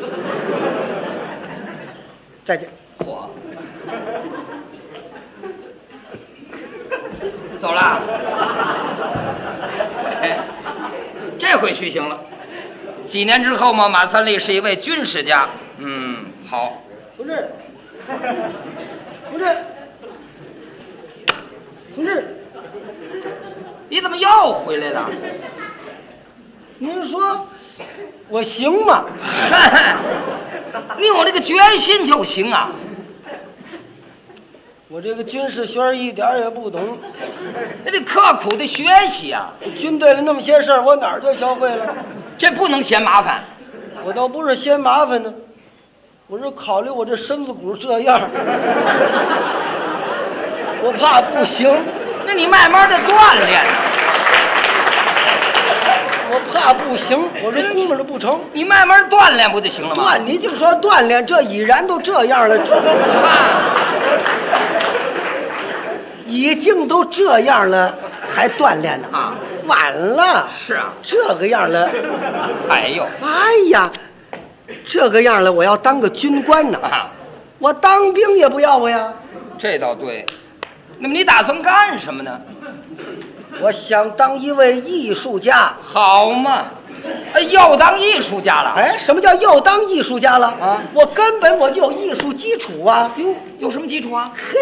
再见。 我走了。这回虚行了。几年之后嘛，马三立是一位军事家。好。 同志， 你怎么又回来了？ 您说我行吗？ 你有这个决心就行啊。 我这个军事学儿一点也不懂， 你得刻苦的学习啊。 军队里那么些事儿，我哪儿就学会了？ 这不能嫌麻烦。 我倒不是嫌麻烦呢，我是考虑我这身子骨这样，我怕不行。 那你慢慢的锻炼。 我怕不行，我这估摸着不成。 你慢慢锻炼不就行了吗？ 你净说锻炼，这已然都这样了。已经都这样了，还锻炼呢？ 啊， 晚了。 是啊， 这个样了。 哎呦， 哎呀，这个样了，我要当个军官呢。我当兵也不要我呀。 这倒对。那么你打算干什么呢？ 我想当一位艺术家。 好嘛，又当艺术家了？ 哎，什么叫又当艺术家了？啊，我根本我就有艺术基础啊。 哟，有什么基础啊？ 嘿，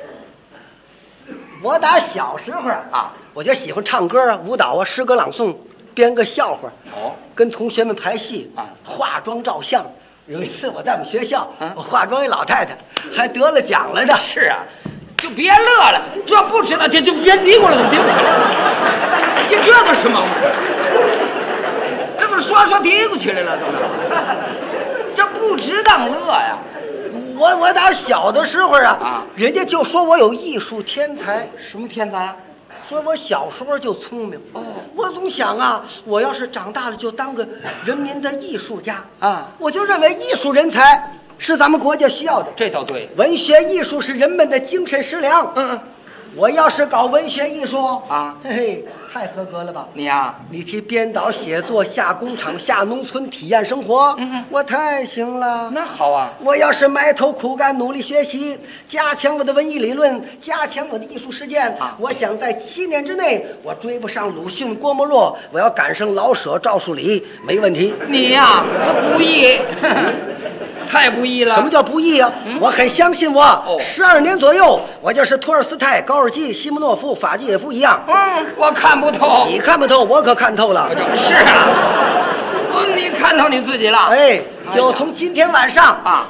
我打小时候啊，我就喜欢唱歌啊、舞蹈啊、诗歌朗诵，编个笑话。跟同学们排戏啊，化妆照相。有一次我在我们学校，我化妆一老太太，还得了奖来的。 是啊。就别乐了，这不知道这就别嘀咕了，怎么嘀咕起来？你这个什么？这不是说嘀咕起来了，怎么？这不值当乐呀！ 我打小的时候啊，人家就说我有艺术天才。 什么天才啊？ 说我小时候就聪明。我总想啊，我要是长大了就当个人民的艺术家啊！我就认为艺术人才是咱们国家需要的。 这倒对， 文学艺术是人们的精神食粮。我要是搞文学艺术啊，嘿嘿，太合格了吧？ 你呀， 你提编导写作、下工厂、下农村体验生活，我太行了。 那好啊， 我要是埋头苦干、努力学习，加强我的文艺理论，加强我的艺术实践，我想在7年之内，我追不上鲁迅、郭沫若，我要赶上老舍、赵树理，没问题。 你呀，不易。太不易了。 什么叫不易啊？我很相信我，12年左右，我就是托尔斯泰、高尔基、西莫诺夫、法基耶夫一样。 我看不透。 你看不透，我可看透了。 是啊，你看透你自己了。 哎，就从今天晚上啊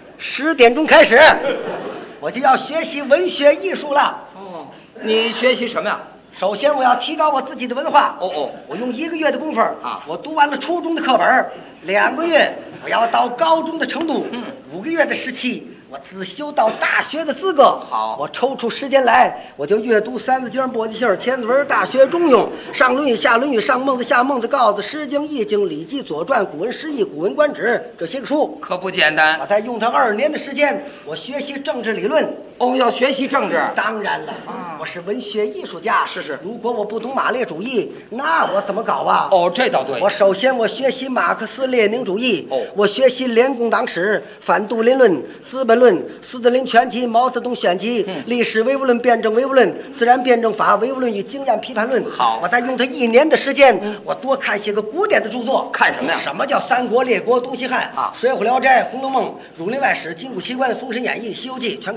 10点钟开始，我就要学习文学艺术了。 你学习什么呀？ 首先，我要提高我自己的文化。我用1个月的功夫啊，我读完了初中的课本，2个月我要到高中的程度，5个月的时期我自修到大学的资格。 好， 我抽出时间来，我就阅读《三字经》《簸箕姓》《千字文》《大学》《中庸》，上《论语》下《论语》，上《孟子》下《孟子》，告子《诗经》《易经》《礼记》《左传》《古文诗义》《古文观止》这些个书， 可不简单。 我才用它2年的时间，我学习政治理论。 要学习政治？ 当然了，我是文学艺术家。 是。 如果我不懂马列主义，那我怎么搞啊？ 这倒对。 我首先我学习马克思列宁主义。我学习联共党史、反杜林论、资本论、斯大林全集、毛泽东选集、历史唯物论、辩证唯物论、自然辩证法、唯物论与经验批判论。 好， 我再用它1年的时间，我多看些个古典的著作。 看什么呀？ 什么叫三国、列国、东西汉啊？水浒、聊斋、红楼梦、儒林外史、金谷奇观、封神演义、西游记全看。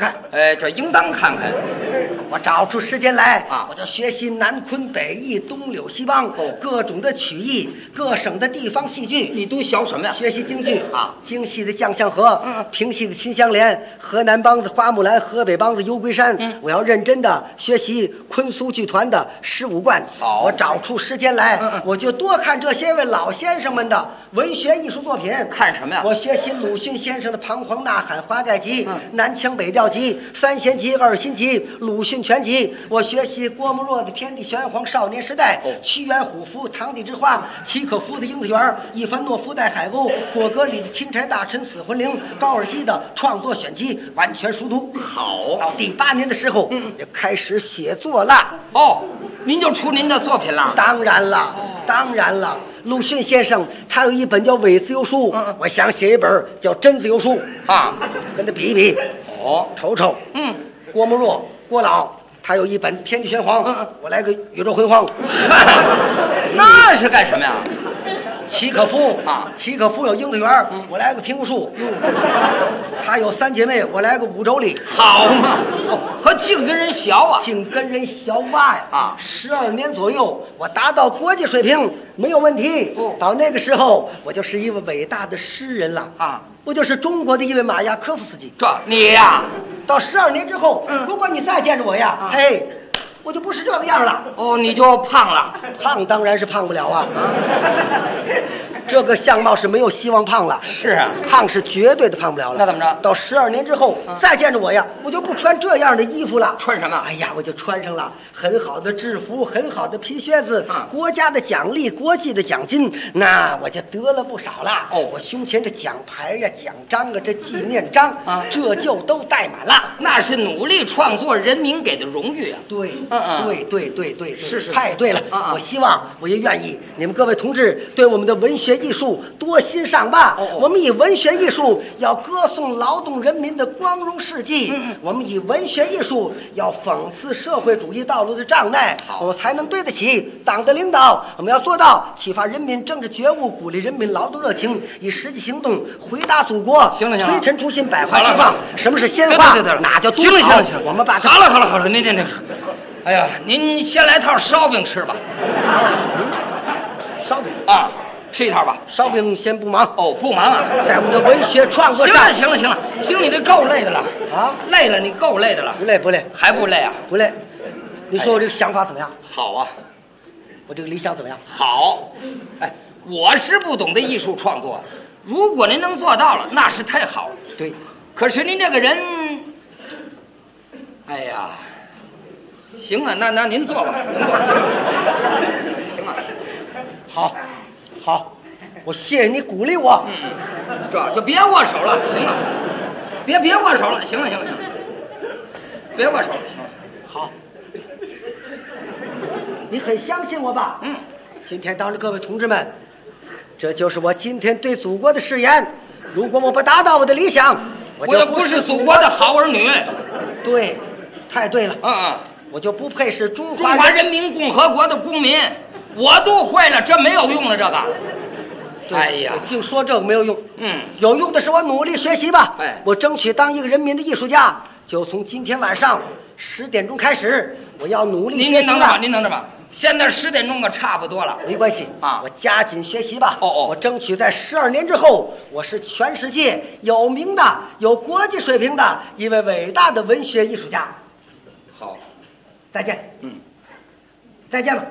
哎，这应当看看。 我找出时间来啊， 我就学习南昆北弋、东柳西梆，各种的曲艺，各省的地方戏剧。 你都学什么呀？ 学习京剧啊， 京戏的将相和，评戏的秦香莲，河南梆子花木兰，河北梆子游龟山。我要认真的学习昆苏剧团的15贯。 好， 我找出时间来，我就多看这些位老先生们的文学艺术作品。 看什么呀？ 我学习鲁迅先生的《彷徨呐喊》《华盖集》南腔北调集》《三弦集》《二心集》《鲁迅全集》。我学习郭沫若的《天地玄黄》《少年时代》屈原、虎符《堂弟之花》契可夫的《樱桃园》伊凡诺夫带海鸥果戈里的《钦差大臣死魂灵》高尔基的创作选集完全熟读。 好， 到第8年的时候，就开始写作了。 哦，您就出您的作品了？ 当然了，当然了。鲁迅先生他有一本叫《伪自由书》，我想写一本叫《真自由书》 啊， 跟他比一比。 哦， 瞅瞅，郭沫若、郭老。他有一本《天地玄黄》，我来个《宇宙辉煌》。 那是干什么呀？ 契可夫啊，契可夫有《樱桃园》，我来个《苹果树》。他有3姐妹，我来个《五洲里》。 好嘛，和净跟人学啊， 净跟人学哇呀！啊，12年左右，我达到国际水平没有问题。到那个时候，我就是一位伟大的诗人了啊！我就是中国的一位马雅科夫斯基。 这你呀， 到12年之后，如果你再见着我呀，嘿，我就不是这个样了。 哦，你就胖了？ 胖当然是胖不了啊。这个相貌是没有希望胖了。 是啊， 胖是绝对的胖不了了。 那怎么着？ 到12年之后，再见着我呀，我就不穿这样的衣服了。 穿什么？ 哎呀，我就穿上了很好的制服，很好的皮靴子，国家的奖励，国际的奖金，那我就得了不少了。哦，我胸前这奖牌呀、奖章啊、这纪念章啊，这就都带满了。 那是努力创作人民给的荣誉啊。 对，对， 是， 太对了。我希望，我也愿意，你们各位同志对我们的文学艺术多欣赏吧。我们以文学艺术要歌颂劳动人民的光荣事迹，我们以文学艺术要讽刺社会主义道路的障碍，我们才能对得起党的领导。我们要做到启发人民政治觉悟，鼓励人民劳动热情，以实际行动回答祖国。 行了， 推陈出新，百花齐放。什么是鲜花？哪叫行了， 我们把它好了，您哎呀，您先来套烧饼吃吧。 烧饼啊，吃一套吧。 烧饼先不忙。 哦，不忙啊， 在我们的文学创作上。 行了，你这够累的了啊， 累了，你够累的了。 不累， 还不累啊？ 不累。你说我这个想法怎么样？ 好啊。 我这个理想怎么样？ 好。哎，我是不懂得艺术创作，如果您能做到了，那是太好了。 对。 可是您这个人，哎呀，行啊，那您坐吧，行啊。 好，我谢谢你鼓励我。 这就别握手了，行了，别握手了，行了，别握手了，行了。 好，你很相信我吧？今天当着各位同志们，这就是我今天对祖国的誓言。如果我不达到我的理想， 我就不是祖国的好儿女。 对，太对了。我就不配是中华人民共和国的公民。我都会了，这没有用的这个。哎呀， 净说这个没有用。有用的是我努力学习吧。我争取当一个人民的艺术家。就从今天晚上10点钟开始，我要努力学习了。 您等着吧，现在10点钟可差不多了。 没关系啊，我加紧学习吧。我争取在12年之后，我是全世界有名的、有国际水平的一位伟大的文学艺术家。 好， 再见。再见了。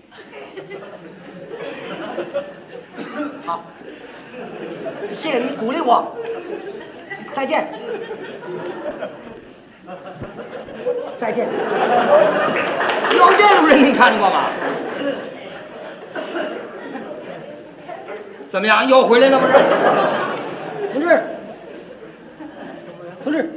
好，谢谢你鼓励我。再见。再见。 有这种人你看见过吗？怎么样？又回来了不是？ 同志，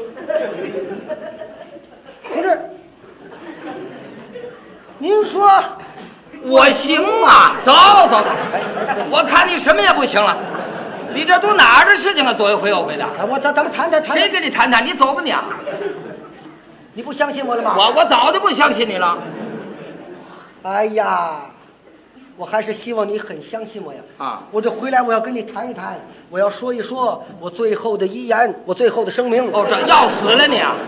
您说我行吗？走，我看你什么也不行了。你这都哪儿的事情啊？左一回右回的。 咱们谈谈。 谁跟你谈？你走吧你啊！ 你不相信我了吗？ 我早就不相信你了。 哎呀， 我还是希望你很相信我呀。我这回来我要跟你谈一谈，我要说一说我最后的遗言，我最后的声明。 这要死了你啊！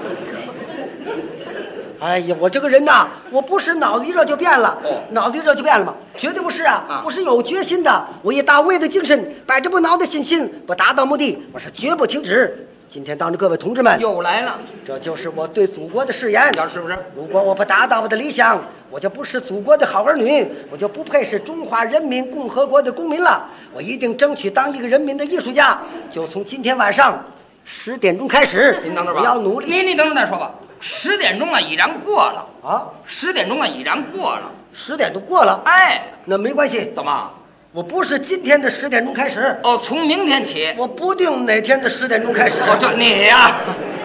哎呀，我这个人呐，我不是脑子一热就变了，脑子一热就变了吗？绝对不是啊！我是有决心的，我以大卫的精神，摆着不挠的信心，不达到目的，我是绝不停止。今天当着各位同志们又来了， 这就是我对祖国的誓言， 是不是？ 如果我不达到我的理想，我就不是祖国的好儿女，我就不配是中华人民共和国的公民了。我一定争取当一个人民的艺术家，就从今天晚上10点钟开始。 您等着吧， 我要努力。 你等着再说吧。10点钟已然过了啊 ！10点钟已然过了 ，10点钟过了。 哎， 那没关系。 怎么？ 我不是今天的10点钟开始从明天起。 我不定哪天的10点钟开始。 这你呀。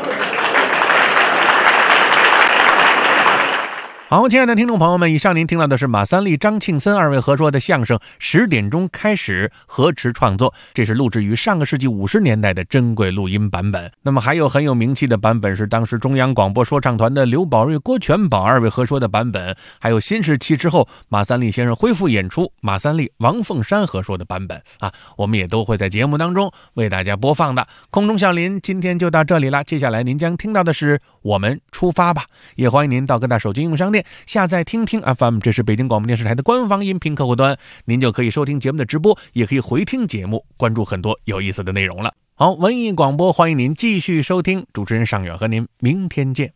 好，亲爱的听众朋友们，以上您听到的是马三立、张庆森二位合说的相声10点钟开始合持创作，这是录制于上个世纪50年代的珍贵录音版本。那么还有很有名气的版本是当时中央广播说唱团的刘宝瑞、郭全宝二位合说的版本，还有新时期之后马三立先生恢复演出马三立、王凤山合说的版本啊，我们也都会在节目当中为大家播放的。空中笑林今天就到这里了，接下来您将听到的是我们出发吧，也欢迎您到各大手机应用商店下载听听 FM， 这是北京广播电视台的官方音频客户端，您就可以收听节目的直播，也可以回听节目，关注很多有意思的内容了。好，文艺广播欢迎您继续收听，主持人尚远和您明天见。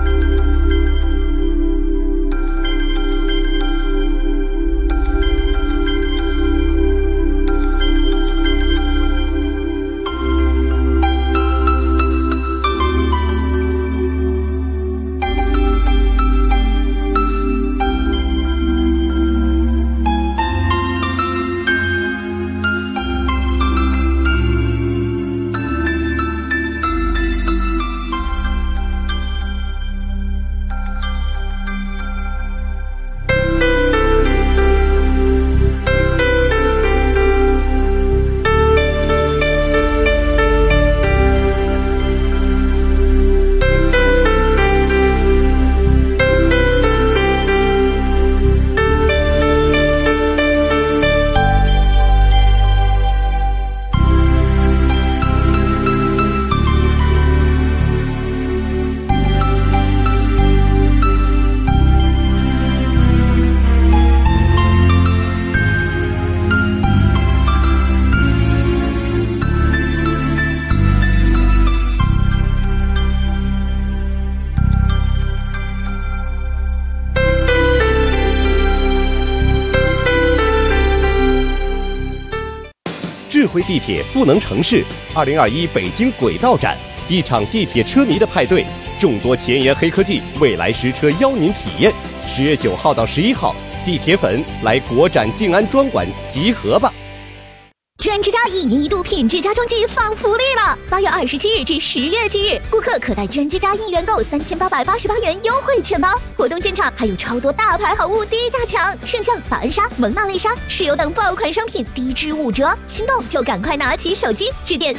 智慧地铁赋能城市2021北京轨道展，一场地铁车迷的派对，众多前沿黑科技，未来实车邀您体验。10月9号到11号，地铁粉来国展静安专馆集合吧！ 全之家1年1度品质家装季放福利了！8月27日至10月7日，顾客可带全之家1元购3888元优惠券包。活动现场还有超多大牌好物低价抢，圣象、法恩莎、蒙娜丽莎、石油等爆款商品低至5折，心动就赶快拿起手机致电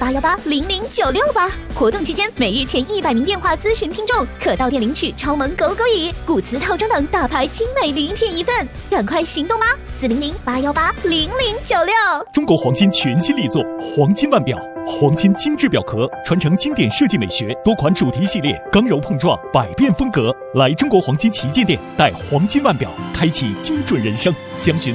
400-818-00968。活动期间，每日前100名电话咨询听众可到店领取超萌狗狗椅、古瓷套装等大牌精美礼品1份，赶快行动吧！400-818-0096。 中国黄金全新力作黄金腕表，黄金精致表壳，传承经典设计美学，多款主题系列，刚柔碰撞，百变风格。来中国黄金旗舰店，带黄金腕表，开启精准人生。详询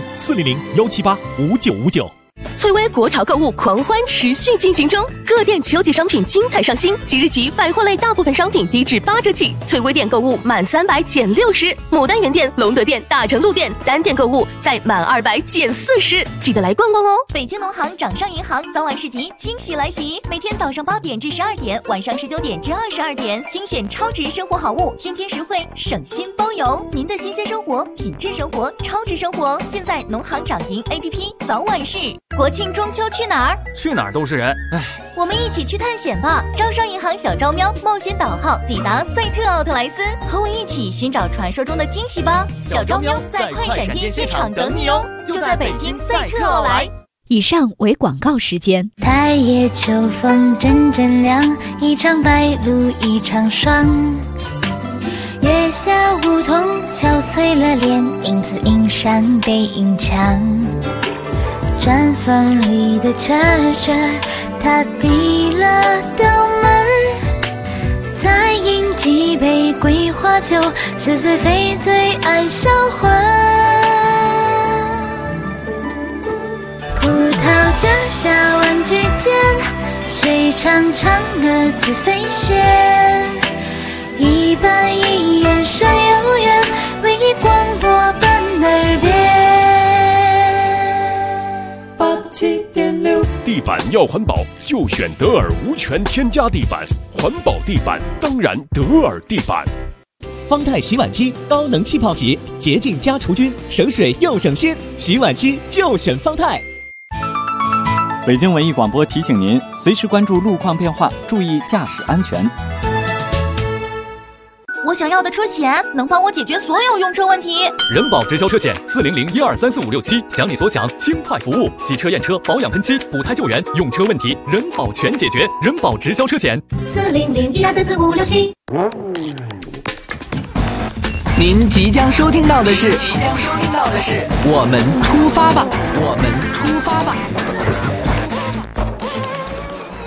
400-178-5959。 翠微国潮购物狂欢持续进行中，各店秋季商品精彩上新，即日起百货类大部分商品低至8折起。翠微店购物满300减60%，牡丹园店、隆德店、大成路店单店购物再满200减40%，记得来逛逛哦！ 北京农行掌上银行早晚市集惊喜来袭，每天早上8点至12点，晚上19点至22点，精选超值生活好物，天天实惠，省心包邮。您的新鲜生活、品质生活、超值生活，尽在农行掌银 APP 早晚市。国庆中秋去哪儿？ 去哪儿都是人，唉。 我们一起去探险吧！招商银行小招喵冒险导号抵达赛特奥特莱斯，和我一起寻找传说中的惊喜吧！小招喵在快闪店现场等你哦，就在北京赛特奥莱。 以上为广告时间。 太夜秋风阵阵凉，一场白露一场霜。夜月下梧桐憔悴了脸，影子映上背影墙。毡房里的车车，他递了刀门儿，再饮几杯桂花酒，是谁非最爱销魂。葡萄架下玩具间，谁唱嫦娥自飞仙？一板一眼山有缘，为你广播伴耳边。87.6， 地板要环保，就选德尔无醛添加地板，环保地板当然德尔地板。 方太洗碗机高能气泡洗，洁净加除菌，省水又省心，洗碗机就选方太。 北京文艺广播提醒您，随时关注路况变化，注意驾驶安全。 我想要的车险能帮我解决所有用车问题。 人保直销车险40012345667，想你所想，轻快服务，洗车验车、保养喷漆、补胎救援，用车问题人保全解决。人保直销车险 40012345667。 您即将收听到的是，我们出发吧，我们出发吧。